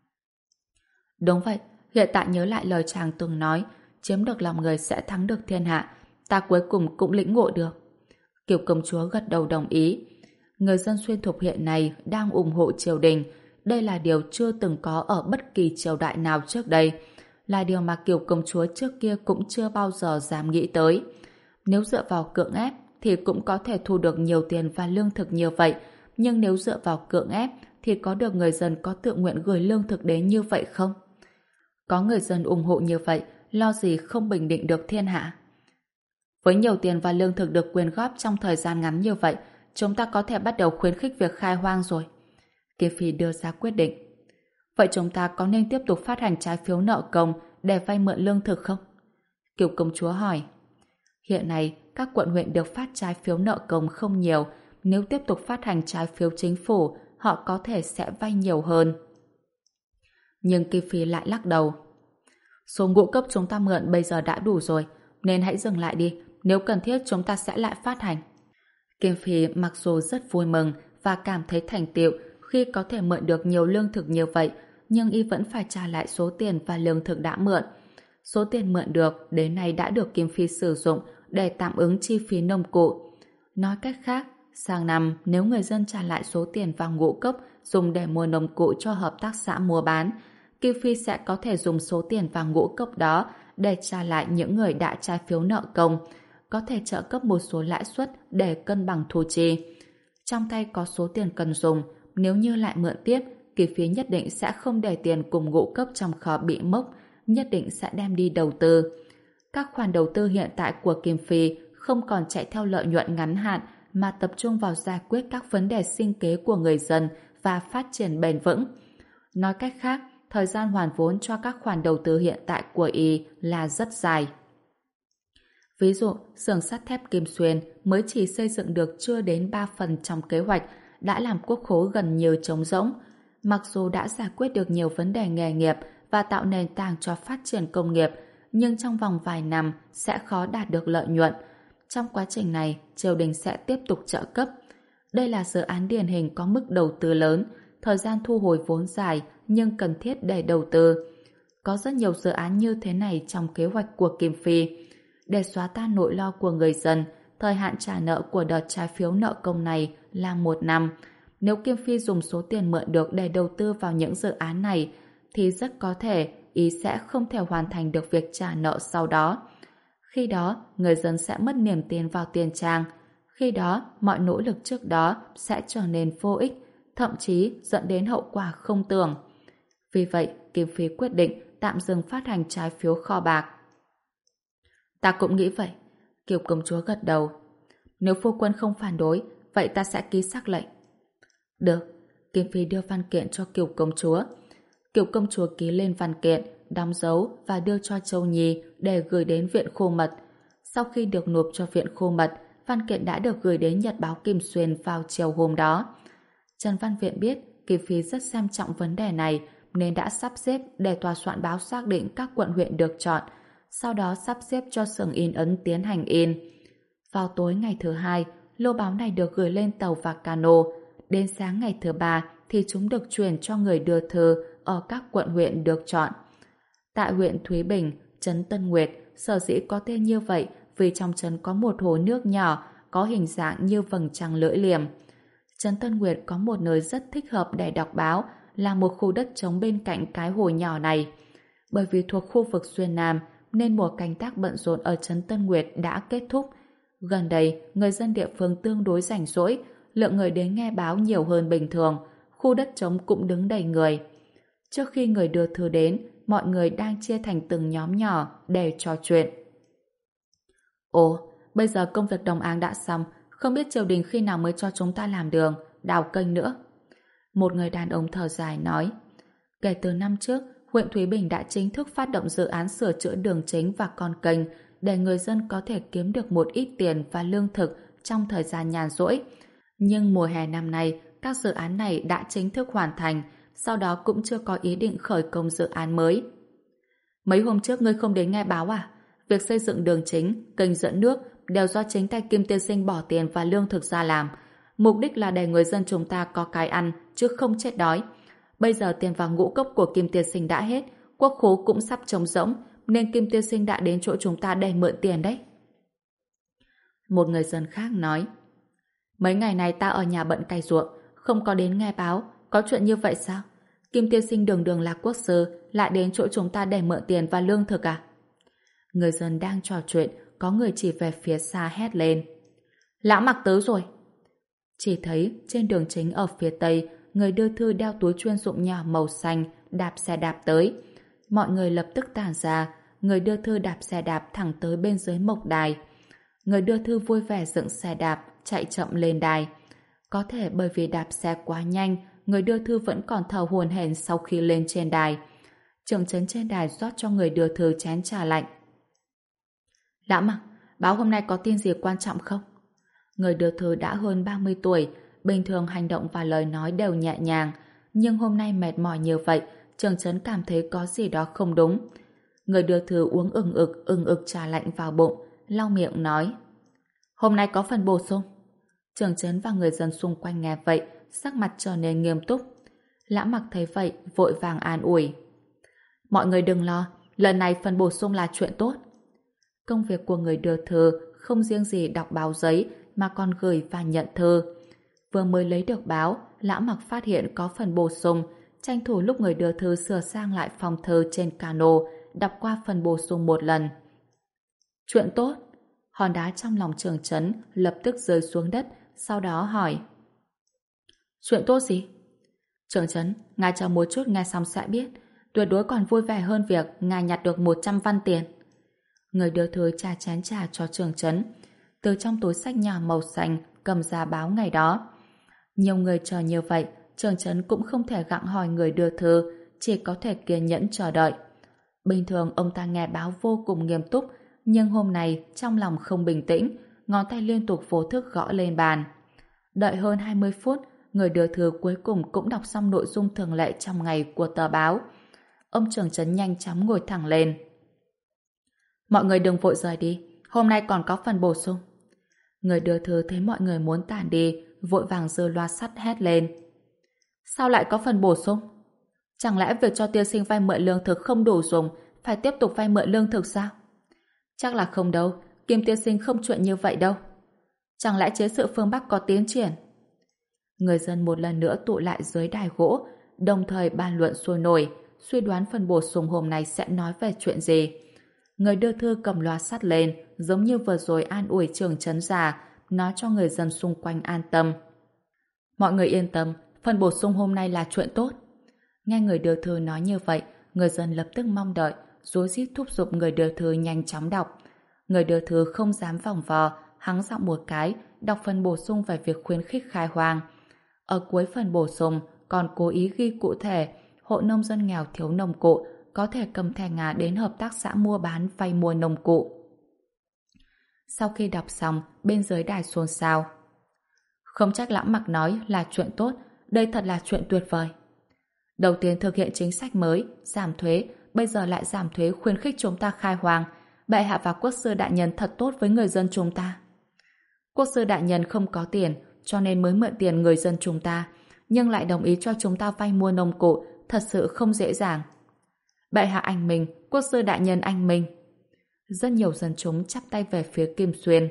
Đúng vậy, hiện tại nhớ lại lời chàng từng nói, chiếm được lòng người sẽ thắng được thiên hạ, ta cuối cùng cũng lĩnh ngộ được. Kiều công chúa gật đầu đồng ý. Người dân Xuyên Thục hiện nay đang ủng hộ triều đình. Đây là điều chưa từng có ở bất kỳ triều đại nào trước đây, là điều mà Kiều công chúa trước kia cũng chưa bao giờ dám nghĩ tới. Nếu dựa vào cưỡng ép thì cũng có thể thu được nhiều tiền và lương thực như vậy, nhưng nếu dựa vào cưỡng ép thì có được người dân có tự nguyện gửi lương thực đến như vậy không? Có người dân ủng hộ như vậy, lo gì không bình định được thiên hạ? Với nhiều tiền và lương thực được quyên góp trong thời gian ngắn như vậy, chúng ta có thể bắt đầu khuyến khích việc khai hoang rồi. Kim Phi đưa ra quyết định. Vậy chúng ta có nên tiếp tục phát hành trái phiếu nợ công để vay mượn lương thực không? Kiều công chúa hỏi. Hiện nay, các quận huyện được phát trái phiếu nợ công không nhiều. Nếu tiếp tục phát hành trái phiếu chính phủ, họ có thể sẽ vay nhiều hơn. Nhưng Kim Phi lại lắc đầu. Số ngũ cấp chúng ta mượn bây giờ đã đủ rồi, nên hãy dừng lại đi. Nếu cần thiết chúng ta sẽ lại phát hành. Kim Phi mặc dù rất vui mừng và cảm thấy thành tựu khi có thể mượn được nhiều lương thực như vậy, nhưng y vẫn phải trả lại số tiền và lương thực đã mượn. Số tiền mượn được đến nay đã được Kim Phi sử dụng để tạm ứng chi phí nông cụ. Nói cách khác, sang năm nếu người dân trả lại số tiền vào ngũ cốc dùng để mua nông cụ cho hợp tác xã mua bán, Kim Phi sẽ có thể dùng số tiền vào ngũ cốc đó để trả lại những người đã trái phiếu nợ công, có thể trợ cấp một số lãi suất để cân bằng thu chi. Trong tay có số tiền cần dùng, nếu như lại mượn tiếp, Kim Phi nhất định sẽ không để tiền cùng ngũ cốc trong kho bị mốc, nhất định sẽ đem đi đầu tư. Các khoản đầu tư hiện tại của Kim Phi không còn chạy theo lợi nhuận ngắn hạn mà tập trung vào giải quyết các vấn đề sinh kế của người dân và phát triển bền vững. Nói cách khác, thời gian hoàn vốn cho các khoản đầu tư hiện tại của y là rất dài. Ví dụ, xưởng sắt thép Kim Xuyên mới chỉ xây dựng được chưa đến ba phần trong kế hoạch, đã làm quốc khố gần như trống rỗng. Mặc dù đã giải quyết được nhiều vấn đề nghề nghiệp và tạo nền tảng cho phát triển công nghiệp, nhưng trong vòng vài năm sẽ khó đạt được lợi nhuận. Trong quá trình này, triều đình sẽ tiếp tục trợ cấp. Đây là dự án điển hình có mức đầu tư lớn, thời gian thu hồi vốn dài nhưng cần thiết để đầu tư. Có rất nhiều dự án như thế này trong kế hoạch của Kim Phi. Để xóa tan nỗi lo của người dân, thời hạn trả nợ của đợt trái phiếu nợ công này là một năm. Nếu Kim Phi dùng số tiền mượn được để đầu tư vào những dự án này, thì rất có thể ý sẽ không thể hoàn thành được việc trả nợ sau đó. Khi đó, người dân sẽ mất niềm tin vào tiền trang. Khi đó, mọi nỗ lực trước đó sẽ trở nên vô ích, thậm chí dẫn đến hậu quả không tưởng. Vì vậy, Kim Phi quyết định tạm dừng phát hành trái phiếu kho bạc. Ta cũng nghĩ vậy. Kiều công chúa gật đầu. Nếu phu quân không phản đối, vậy ta sẽ ký sắc lệnh. Được. Kim Phi đưa văn kiện cho Kiều công chúa. Kiều công chúa ký lên văn kiện, đóng dấu và đưa cho Châu Nhi để gửi đến viện khô mật. Sau khi được nộp cho viện khô mật, văn kiện đã được gửi đến Nhật báo Kim Xuyên vào chiều hôm đó. Trần Văn Viện biết Kim Phi rất xem trọng vấn đề này nên đã sắp xếp để tòa soạn báo xác định các quận huyện được chọn, sau đó sắp xếp cho xưởng in ấn tiến hành in. Vào tối ngày thứ hai, lô báo này được gửi lên tàu và cano. Đến sáng ngày thứ ba thì chúng được chuyển cho người đưa thư ở các quận huyện được chọn. Tại huyện Thúy Bình, trấn Tân Nguyệt, sở dĩ có tên như vậy vì trong trấn có một hồ nước nhỏ có hình dạng như vầng trăng lưỡi liềm. Trấn Tân Nguyệt có một nơi rất thích hợp để đọc báo, là một khu đất trống bên cạnh cái hồ nhỏ này. Bởi vì thuộc khu vực Xuyên Nam nên mùa canh tác bận rộn ở trấn Tân Nguyệt đã kết thúc. Gần đây, người dân địa phương tương đối rảnh rỗi, lượng người đến nghe báo nhiều hơn bình thường, khu đất trống cũng đứng đầy người. Trước khi người đưa thư đến, mọi người đang chia thành từng nhóm nhỏ để trò chuyện. Ồ, bây giờ công việc đồng áng đã xong, không biết triều đình khi nào mới cho chúng ta làm đường, đào kênh nữa. Một người đàn ông thở dài nói, kể từ năm trước, huyện Thúy Bình đã chính thức phát động dự án sửa chữa đường chính và con kênh để người dân có thể kiếm được một ít tiền và lương thực trong thời gian nhàn rỗi. Nhưng mùa hè năm nay, các dự án này đã chính thức hoàn thành, sau đó cũng chưa có ý định khởi công dự án mới. Mấy hôm trước ngươi không đến nghe báo à? Việc xây dựng đường chính, kênh dẫn nước đều do chính tay Kim tiên sinh bỏ tiền và lương thực ra làm. Mục đích là để người dân chúng ta có cái ăn, chứ không chết đói. Bây giờ tiền vào ngũ cốc của Kim tiên sinh đã hết, quốc khố cũng sắp trống rỗng, nên Kim tiên sinh đã đến chỗ chúng ta để mượn tiền đấy. Một người dân khác nói, mấy ngày này ta ở nhà bận cày ruộng, không có đến nghe báo, có chuyện như vậy sao? Kim tiên sinh đường đường là quốc sư, lại đến chỗ chúng ta để mượn tiền và lương thực à? Người dân đang trò chuyện, có người chỉ về phía xa hét lên. Lão Mặc tới rồi. Chỉ thấy trên đường chính ở phía tây, người đưa thư đeo túi chuyên dụng nhỏ màu xanh, đạp xe đạp tới. Mọi người lập tức tản ra, người đưa thư đạp xe đạp thẳng tới bên dưới mộc đài. Người đưa thư vui vẻ dựng xe đạp, chạy chậm lên đài. Có thể bởi vì đạp xe quá nhanh, người đưa thư vẫn còn thở hổn hển sau khi lên trên đài. Trưởng trấn trên đài rót cho người đưa thư chén trà lạnh. Lão Mặc, báo hôm nay có tin gì quan trọng không? Người đưa thư đã hơn ba mươi tuổi, bình thường hành động và lời nói đều nhẹ nhàng, nhưng hôm nay mệt mỏi như vậy, trưởng trấn cảm thấy có gì đó không đúng. Người đưa thư uống ừng ực, ừng ực trà lạnh vào bụng, lau miệng nói. Hôm nay có phần bổ sung. Trưởng trấn và người dân xung quanh nghe vậy, sắc mặt trở nên nghiêm túc. Lão Mặc thấy vậy, vội vàng an ủi. Mọi người đừng lo, lần này phần bổ sung là chuyện tốt. Công việc của người đưa thư không riêng gì đọc báo giấy mà còn gửi và nhận thư. Vừa mới lấy được báo, Lão Mặc phát hiện có phần bổ sung, tranh thủ lúc người đưa thư sửa sang lại phong thư trên cano, đọc qua phần bổ sung một lần. Chuyện tốt. Hòn đá trong lòng trưởng trấn lập tức rơi xuống đất, sau đó hỏi. Chuyện tốt gì? Trưởng trấn, ngài chờ một chút nghe xong sẽ biết, tuyệt đối còn vui vẻ hơn việc ngài nhặt được một trăm văn tiền. Người đưa thư trà chén trà cho trưởng trấn, từ trong túi xách nhỏ màu xanh cầm ra báo ngày đó. Nhiều người chờ như vậy, trưởng trấn cũng không thể gặng hỏi người đưa thư, chỉ có thể kiên nhẫn chờ đợi. Bình thường ông ta nghe báo vô cùng nghiêm túc, nhưng hôm nay trong lòng không bình tĩnh, ngón tay liên tục vô thức gõ lên bàn. Đợi hơn hai mươi phút, người đưa thư cuối cùng cũng đọc xong nội dung thường lệ trong ngày của tờ báo. Ông trưởng trấn nhanh chóng ngồi thẳng lên. Mọi người đừng vội rời đi, hôm nay còn có phần bổ sung. Người đưa thư thấy mọi người muốn tản đi, vội vàng giơ loa sắt hét lên. Sao lại có phần bổ sung? Chẳng lẽ việc cho tiên sinh vay mượn lương thực không đủ dùng, phải tiếp tục vay mượn lương thực sao? Chắc là không đâu, Kim tiên sinh không chuyện như vậy đâu. Chẳng lẽ chế sự phương Bắc có tiến triển? Người dân một lần nữa tụ lại dưới đài gỗ, đồng thời bàn luận sôi nổi, suy đoán phần bổ sung hôm nay sẽ nói về chuyện gì. Người đưa thư cầm loa sắt lên, giống như vừa rồi an ủi trưởng trấn già, nói cho người dân xung quanh an tâm. Mọi người yên tâm, phần bổ sung hôm nay là chuyện tốt. Nghe người đưa thư nói như vậy, người dân lập tức mong đợi, rối rít thúc giục người đưa thư nhanh chóng đọc. Người đưa thư không dám vòng vò, hắng giọng một cái, đọc phần bổ sung về việc khuyến khích khai hoang. Ở cuối phần bổ sung còn cố ý ghi cụ thể hộ nông dân nghèo thiếu nông cụ có thể cầm thẻ ngà đến hợp tác xã mua bán vay mua nông cụ. Sau khi đọc xong, bên dưới đài xôn xao. Không trách Lão Mặc nói là chuyện tốt, đây thật là chuyện tuyệt vời. Đầu tiên thực hiện chính sách mới, giảm thuế, bây giờ lại giảm thuế khuyến khích chúng ta khai hoang. Bệ hạ và quốc sư đại nhân thật tốt với người dân chúng ta. Quốc sư đại nhân không có tiền, cho nên mới mượn tiền người dân chúng ta, nhưng lại đồng ý cho chúng ta vay mua nông cụ, thật sự không dễ dàng. Bệ hạ anh minh, quốc sư đại nhân anh minh. Rất nhiều dân chúng chắp tay về phía Kim Xuyên.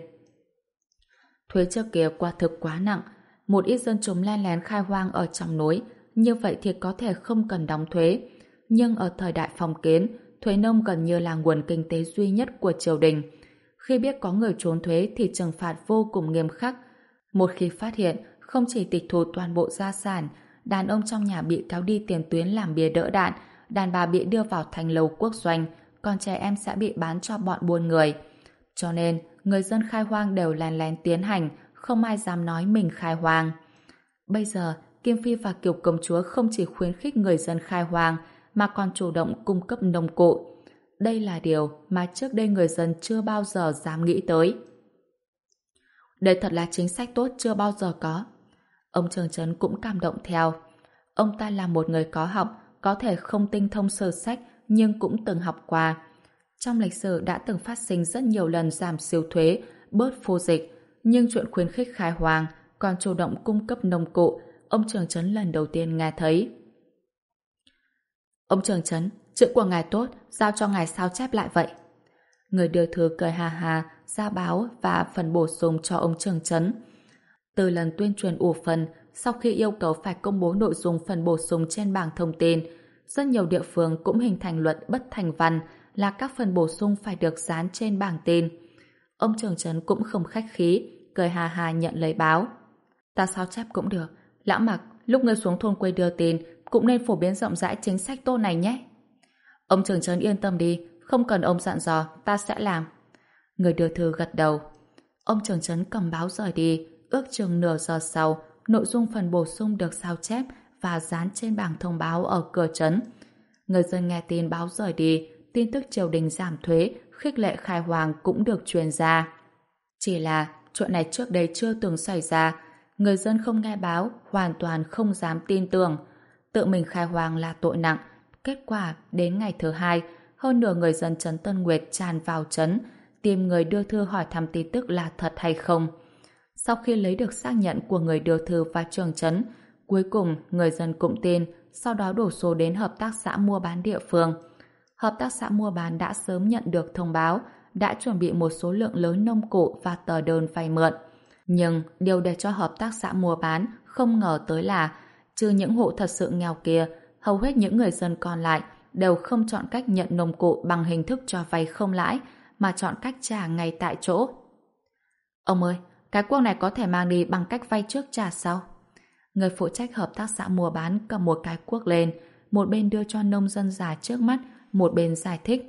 Thuế trước kia quả thực quá nặng, một ít dân chúng len lén khai hoang ở trong núi, như vậy thì có thể không cần đóng thuế. Nhưng ở thời đại phong kiến, thuế nông gần như là nguồn kinh tế duy nhất của triều đình. Khi biết có người trốn thuế thì trừng phạt vô cùng nghiêm khắc. Một khi phát hiện, không chỉ tịch thu toàn bộ gia sản, đàn ông trong nhà bị kéo đi tiền tuyến làm bia đỡ đạn, đàn bà bị đưa vào thành lầu quốc doanh, còn trẻ em sẽ bị bán cho bọn buôn người. Cho nên, người dân khai hoang đều lén lén tiến hành, không ai dám nói mình khai hoang. Bây giờ, Kim Phi và Kiều Công Chúa không chỉ khuyến khích người dân khai hoang, mà còn chủ động cung cấp nông cụ. Đây là điều mà trước đây người dân chưa bao giờ dám nghĩ tới. Đây thật là chính sách tốt chưa bao giờ có. Ông Trường Chấn cũng cảm động theo. Ông ta là một người có học, có thể không tinh thông sử sách, nhưng cũng từng học qua. Trong lịch sử đã từng phát sinh rất nhiều lần giảm siêu thuế, bớt phu dịch, nhưng chuyện khuyến khích khai hoang, còn chủ động cung cấp nông cụ, ông Trường Chấn lần đầu tiên nghe thấy. Ông Trường Chấn, chữ của ngài tốt, giao cho ngài sao chép lại vậy. Người đưa thư cười hà hà, ra báo và phần bổ sung cho ông Trường Chấn. Từ lần tuyên truyền ủ phần, sau khi yêu cầu phải công bố nội dung phần bổ sung trên bảng thông tin, rất nhiều địa phương cũng hình thành luật bất thành văn là các phần bổ sung phải được dán trên bảng tin. Ông Trường Chấn cũng không khách khí, cười hà hà nhận lấy báo. Ta sao chép cũng được. Lão Mặc, lúc ngươi xuống thôn quê đưa tin, cũng nên phổ biến rộng rãi chính sách tốt này nhé. Ông Trường Chấn yên tâm đi, không cần ông dặn dò, ta sẽ làm. Người đưa thư gật đầu. Ông Trường Chấn cầm báo rời đi, ước chừng nửa giờ sau, nội dung phần bổ sung được sao chép và dán trên bảng thông báo ở cửa trấn. Người dân nghe tin báo rời đi, tin tức triều đình giảm thuế, khích lệ khai hoang cũng được truyền ra. Chỉ là chuyện này trước đây chưa từng xảy ra, người dân không nghe báo, hoàn toàn không dám tin tưởng. Tự mình khai hoang là tội nặng. Kết quả, đến ngày thứ hai, hơn nửa người dân trấn Tân Nguyệt tràn vào trấn, tìm người đưa thư hỏi thăm tin tức là thật hay không. Sau khi lấy được xác nhận của người đưa thư và trưởng trấn, cuối cùng người dân cũng tin, sau đó đổ số đến hợp tác xã mua bán địa phương. Hợp tác xã mua bán đã sớm nhận được thông báo, đã chuẩn bị một số lượng lớn nông cụ và tờ đơn vay mượn. Nhưng điều để cho hợp tác xã mua bán không ngờ tới là, trừ những hộ thật sự nghèo kia, hầu hết những người dân còn lại đều không chọn cách nhận nông cụ bằng hình thức cho vay không lãi, mà chọn cách trả ngay tại chỗ. Ông ơi, cái cuốc này có thể mang đi bằng cách vay trước trả sau. Người phụ trách hợp tác xã mua bán cầm một cái cuốc lên, một bên đưa cho nông dân già trước mắt, một bên giải thích.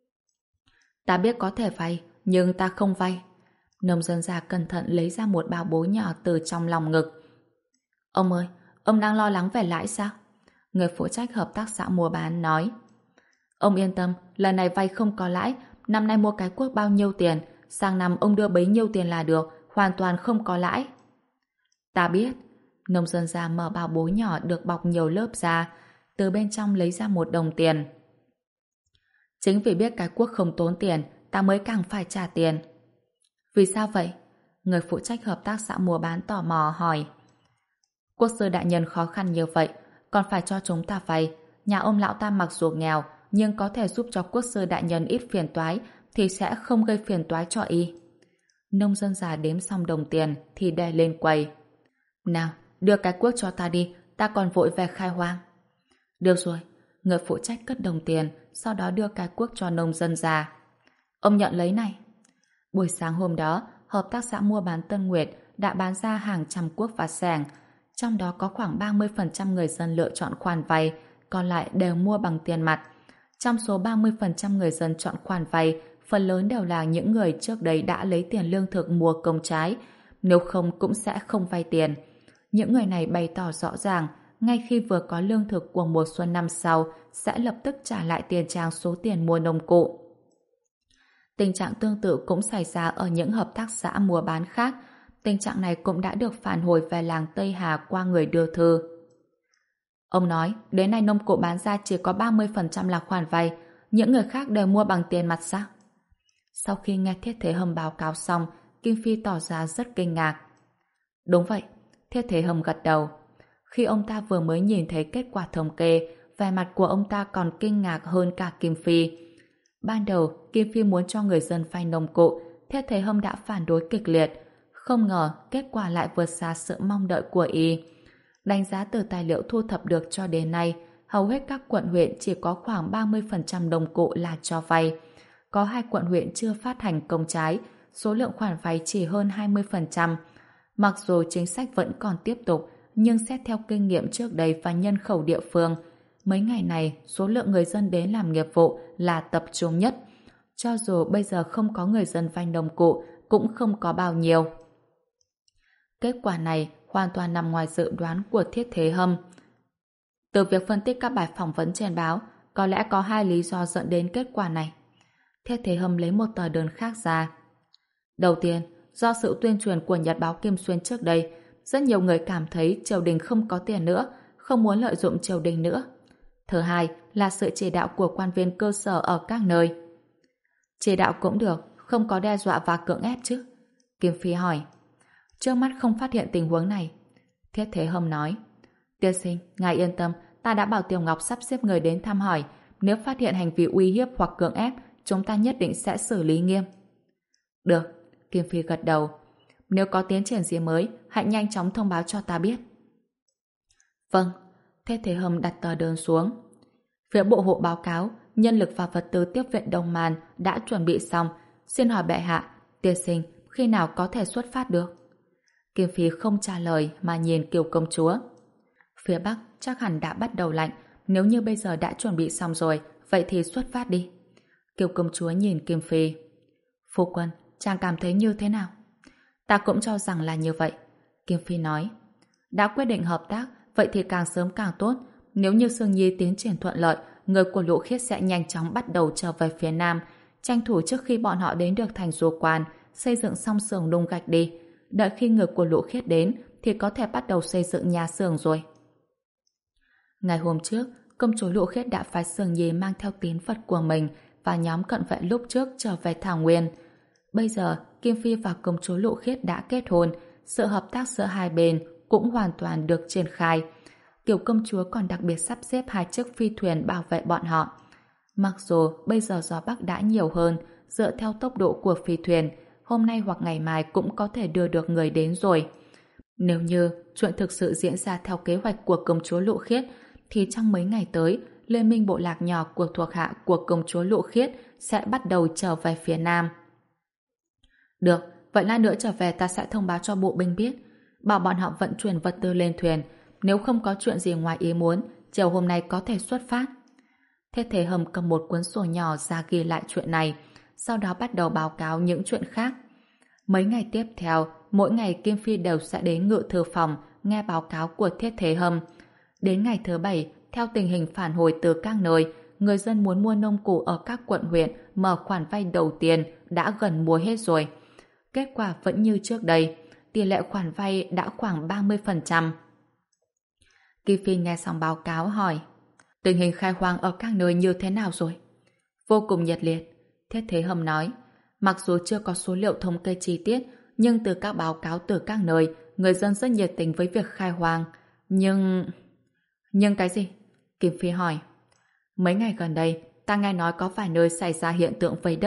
Ta biết có thể vay, nhưng ta không vay. Nông dân già cẩn thận lấy ra một bao bố nhỏ từ trong lòng ngực. Ông ơi, ông đang lo lắng về lãi sao? Người phụ trách hợp tác xã mua bán nói. Ông yên tâm, lần này vay không có lãi, năm nay mua cái cuốc bao nhiêu tiền, sang năm ông đưa bấy nhiêu tiền là được, hoàn toàn không có lãi. Ta biết. Nông dân già mở bao bố nhỏ được bọc nhiều lớp ra, từ bên trong lấy ra một đồng tiền. Chính vì biết cái cuốc không tốn tiền, ta mới càng phải trả tiền. Vì sao vậy? Người phụ trách hợp tác xã mua bán tò mò hỏi. Quốc sư đại nhân khó khăn như vậy, còn phải cho chúng ta vay. Nhà ông lão ta mặc dù nghèo, nhưng có thể giúp cho quốc sư đại nhân ít phiền toái thì sẽ không gây phiền toái cho y. Nông dân già đếm xong đồng tiền thì đè lên quầy. Nào, đưa cái cuốc cho ta đi, ta còn vội về khai hoang. Được rồi, người phụ trách cất đồng tiền, sau đó đưa cái cuốc cho nông dân già. Ông nhận lấy này. Buổi sáng hôm đó, hợp tác xã mua bán Tân Nguyệt đã bán ra hàng trăm cuốc và xẻng. Trong đó có khoảng ba mươi phần trăm người dân lựa chọn khoản vay, còn lại đều mua bằng tiền mặt. Trong số ba mươi phần trăm người dân chọn khoản vay, phần lớn đều là những người trước đây đã lấy tiền lương thực mua công trái, nếu không cũng sẽ không vay tiền. Những người này bày tỏ rõ ràng, ngay khi vừa có lương thực của mùa xuân năm sau, sẽ lập tức trả lại tiền trang số tiền mua nông cụ. Tình trạng tương tự cũng xảy ra ở những hợp tác xã mua bán khác. Tình trạng này cũng đã được phản hồi về làng Tây Hà qua người đưa thư. Ông nói, đến nay nông cụ bán ra chỉ có ba mươi phần trăm là khoản vay, những người khác đều mua bằng tiền mặt sao? Sau khi nghe Thiết Thế Hâm báo cáo xong, Kim Phi tỏ ra rất kinh ngạc. Đúng vậy, Thiết Thế Hâm gật đầu. Khi ông ta vừa mới nhìn thấy kết quả thống kê, vẻ mặt của ông ta còn kinh ngạc hơn cả Kim Phi. Ban đầu, Kim Phi muốn cho người dân vay nông cụ, Thiết Thế Hâm đã phản đối kịch liệt. Không ngờ, kết quả lại vượt xa sự mong đợi của y. Đánh giá từ tài liệu thu thập được cho đến nay, hầu hết các quận huyện chỉ có khoảng ba mươi phần trăm nông cụ là cho vay. Có hai quận huyện chưa phát hành công trái, số lượng khoản vay chỉ hơn hai mươi phần trăm. Mặc dù chính sách vẫn còn tiếp tục, nhưng xét theo kinh nghiệm trước đây và nhân khẩu địa phương, mấy ngày này số lượng người dân đến làm nghiệp vụ là tập trung nhất. Cho dù bây giờ không có người dân vay nông cụ, cũng không có bao nhiêu. Kết quả này hoàn toàn nằm ngoài dự đoán của Thiết Thế Hâm. Từ việc phân tích các bài phỏng vấn trên báo, có lẽ có hai lý do dẫn đến kết quả này. Thiết Thế Hâm lấy một tờ đơn khác ra. Đầu tiên, do sự tuyên truyền của Nhật báo Kim Xuyên trước đây, rất nhiều người cảm thấy triều đình không có tiền nữa, không muốn lợi dụng triều đình nữa. Thứ hai là sự chỉ đạo của quan viên cơ sở ở các nơi. Chỉ đạo cũng được, không có đe dọa và cưỡng ép chứ? Kim Phi hỏi. Trước mắt không phát hiện tình huống này. Thiết Thế Hâm nói. Tiên sinh, ngài yên tâm, ta đã bảo Tiểu Ngọc sắp xếp người đến thăm hỏi. Nếu phát hiện hành vi uy hiếp hoặc cưỡng ép, chúng ta nhất định sẽ xử lý nghiêm. Được, Kim Phi gật đầu. Nếu có tiến triển gì mới, hãy nhanh chóng thông báo cho ta biết. Vâng, Thiết Thế Hâm đặt tờ đơn xuống. Phía bộ hộ báo cáo, nhân lực và vật tư tiếp viện Đông Man đã chuẩn bị xong. Xin hỏi bệ hạ, tiên sinh, khi nào có thể xuất phát được? Kim Phi không trả lời mà nhìn Kiều công chúa. Phía Bắc chắc hẳn đã bắt đầu lạnh, nếu như bây giờ đã chuẩn bị xong rồi, vậy thì xuất phát đi. Kiều công chúa nhìn Kim Phi. Phu quân, chàng cảm thấy như thế nào? Ta cũng cho rằng là như vậy. Kim Phi nói. Đã quyết định hợp tác, vậy thì càng sớm càng tốt. Nếu như Sương Nhi tiến triển thuận lợi, người của Lỗ Khiết sẽ nhanh chóng bắt đầu trở về phía Nam, tranh thủ trước khi bọn họ đến được thành Du Quan, xây dựng xong xưởng nung gạch đi. Đợi khi người của Lỗ Khiết đến, thì có thể bắt đầu xây dựng nhà xưởng rồi. Ngày hôm trước, công chúa Lỗ Khiết đã phái Sương Nhi mang theo tín vật của mình và nhóm cận vệ lúc trước trở về Thảo Nguyên. Bây giờ, Kim Phi và công chúa Lỗ Khiết đã kết hôn, sự hợp tác giữa hai bên cũng hoàn toàn được triển khai. Kiều công chúa còn đặc biệt sắp xếp hai chiếc phi thuyền bảo vệ bọn họ. Mặc dù bây giờ gió Bắc đã nhiều hơn, dựa theo tốc độ của phi thuyền, hôm nay hoặc ngày mai cũng có thể đưa được người đến rồi. Nếu như chuyện thực sự diễn ra theo kế hoạch của công chúa Lỗ Khiết, thì trong mấy ngày tới, liên minh bộ lạc nhỏ của thuộc hạ của công chúa Lỗ Khiết sẽ bắt đầu trở về phía Nam. Được, vậy lát nữa trở về ta sẽ thông báo cho bộ binh biết, bảo bọn họ vận chuyển vật tư lên thuyền. Nếu không có chuyện gì ngoài ý muốn, chiều hôm nay có thể xuất phát. Thiết Thế Hâm cầm một cuốn sổ nhỏ ra ghi lại chuyện này, sau đó bắt đầu báo cáo những chuyện khác. Mấy ngày tiếp theo, mỗi ngày Kim Phi đều sẽ đến ngự thư phòng nghe báo cáo của Thiết Thế Hâm. Đến ngày thứ bảy, theo tình hình phản hồi từ các nơi, người dân muốn mua nông cụ ở các quận huyện mở khoản vay đầu tiên đã gần mua hết rồi. Kết quả vẫn như trước đây, tỷ lệ khoản vay đã khoảng ba mươi phần trăm. Kim Phi nghe xong báo cáo hỏi, tình hình khai hoang ở các nơi như thế nào rồi? Vô cùng nhiệt liệt, Thiết Thế Hâm nói. Mặc dù chưa có số liệu thống kê chi tiết, nhưng từ các báo cáo từ các nơi, người dân rất nhiệt tình với việc khai hoang. Nhưng... Nhưng cái gì? Kim Phi hỏi. Mấy ngày gần đây, ta nghe nói có vài nơi xảy ra hiện tượng vây đất,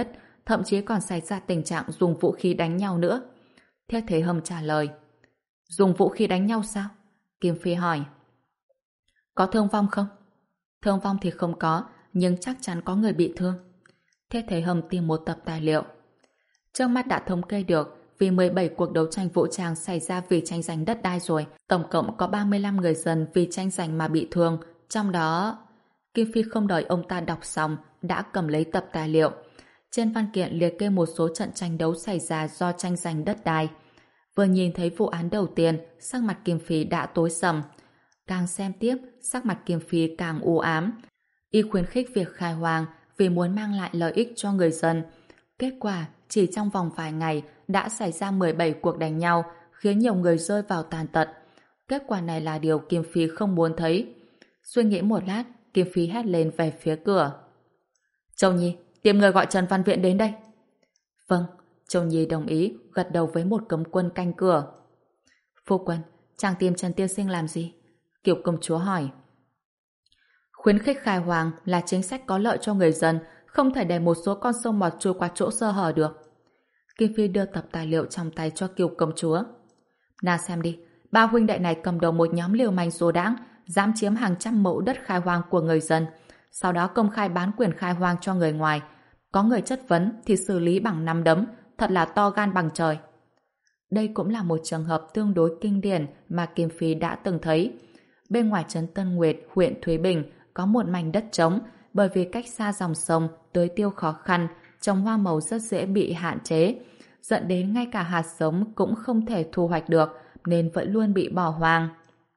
thậm chí còn xảy ra tình trạng dùng vũ khí đánh nhau nữa. Thiết Thế Hâm trả lời. Dùng vũ khí đánh nhau sao? Kim Phi hỏi. Có thương vong không? Thương vong thì không có, nhưng chắc chắn có người bị thương. Thiết Thế Hâm tìm một tập tài liệu. Trước mắt đã thống kê được vì mười bảy cuộc đấu tranh vũ trang xảy ra vì tranh giành đất đai rồi, tổng cộng có ba mươi lăm người dân vì tranh giành mà bị thương, trong đó... Kim Phi không đợi ông ta đọc xong, đã cầm lấy tập tài liệu. Trên văn kiện liệt kê một số trận tranh đấu xảy ra do tranh giành đất đai. Vừa nhìn thấy vụ án đầu tiên, sắc mặt Kim Phi đã tối sầm. Càng xem tiếp, sắc mặt Kim Phi càng u ám. Y khuyến khích việc khai hoang vì muốn mang lại lợi ích cho người dân. Kết quả, chỉ trong vòng vài ngày đã xảy ra mười bảy cuộc đánh nhau, khiến nhiều người rơi vào tàn tật. Kết quả này là điều Kim Phi không muốn thấy. Suy nghĩ một lát, Kim Phi hét lên về phía cửa. Châu Nhi, tìm người gọi Trần Văn Viện đến đây. Vâng, Châu Nhi đồng ý, gật đầu với một cấm quân canh cửa. Phu quân, chàng tìm Trần Tiên Sinh làm gì? Kiều công chúa hỏi. Khuyến khích khai hoang là chính sách có lợi cho người dân, không thể để một số con sông mọt trôi qua chỗ sơ hở được. Kim Phi đưa tập tài liệu trong tay cho Kiều công chúa. Nào xem đi, ba huynh đệ này cầm đầu một nhóm liều manh số đãng, dám chiếm hàng trăm mẫu đất khai hoang của người dân, sau đó công khai bán quyền khai hoang cho người ngoài. Có người chất vấn thì xử lý bằng nắm đấm, thật là to gan bằng trời. Đây cũng là một trường hợp tương đối kinh điển mà Kim Phi đã từng thấy. Bên ngoài trấn Tân Nguyệt, huyện Thúy Bình có một mảnh đất trống, bởi vì cách xa dòng sông, tưới tiêu khó khăn, trồng hoa màu rất dễ bị hạn chế, dẫn đến ngay cả hạt giống cũng không thể thu hoạch được, nên vẫn luôn bị bỏ hoang.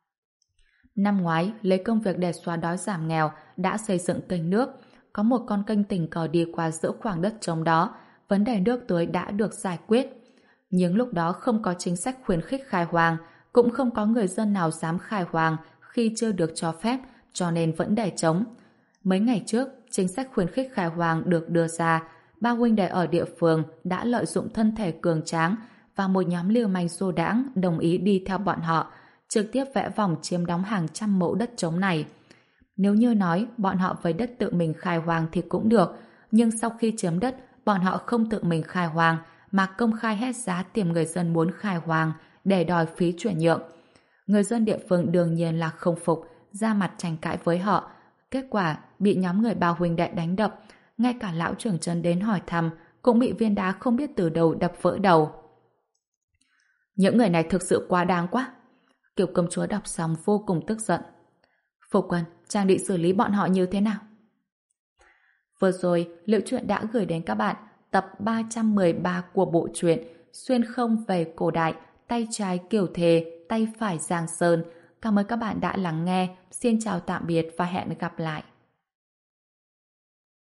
Năm ngoái, lấy công việc để xóa đói giảm nghèo, đã xây dựng kênh nước. Có một con kênh tình cờ đi qua giữa khoảng đất trống đó, vấn đề nước tưới đã được giải quyết. Nhưng lúc đó không có chính sách khuyến khích khai hoang, cũng không có người dân nào dám khai hoang khi chưa được cho phép, cho nên vẫn để trống. Mấy ngày trước, chính sách khuyến khích khai hoang được đưa ra, ba huynh đệ ở địa phương đã lợi dụng thân thể cường tráng và một nhóm liều manh xô đãng đồng ý đi theo bọn họ, trực tiếp vẽ vòng chiếm đóng hàng trăm mẫu đất trống này. Nếu như nói bọn họ với đất tự mình khai hoang thì cũng được, nhưng sau khi chiếm đất, bọn họ không tự mình khai hoang mà công khai hết giá tìm người dân muốn khai hoang để đòi phí chuyển nhượng. Người dân địa phương đương nhiên là không phục, ra mặt tranh cãi với họ. Kết quả bị nhóm người bao huynh đệ đánh đập, ngay cả lão trưởng trấn đến hỏi thăm cũng bị viên đá không biết từ đầu đập vỡ đầu. Những người này thực sự quá đáng quá. Kiều công chúa đọc xong vô cùng tức giận. Phu quân, chàng định xử lý bọn họ như thế nào? Vừa rồi, Liệu Truyện đã gửi đến các bạn tập ba trăm mười ba của bộ truyện Xuyên không về cổ đại, tay trái Kiều Thề, tay phải Giang Sơn. Cảm ơn các bạn đã lắng nghe. Xin chào tạm biệt và hẹn gặp lại.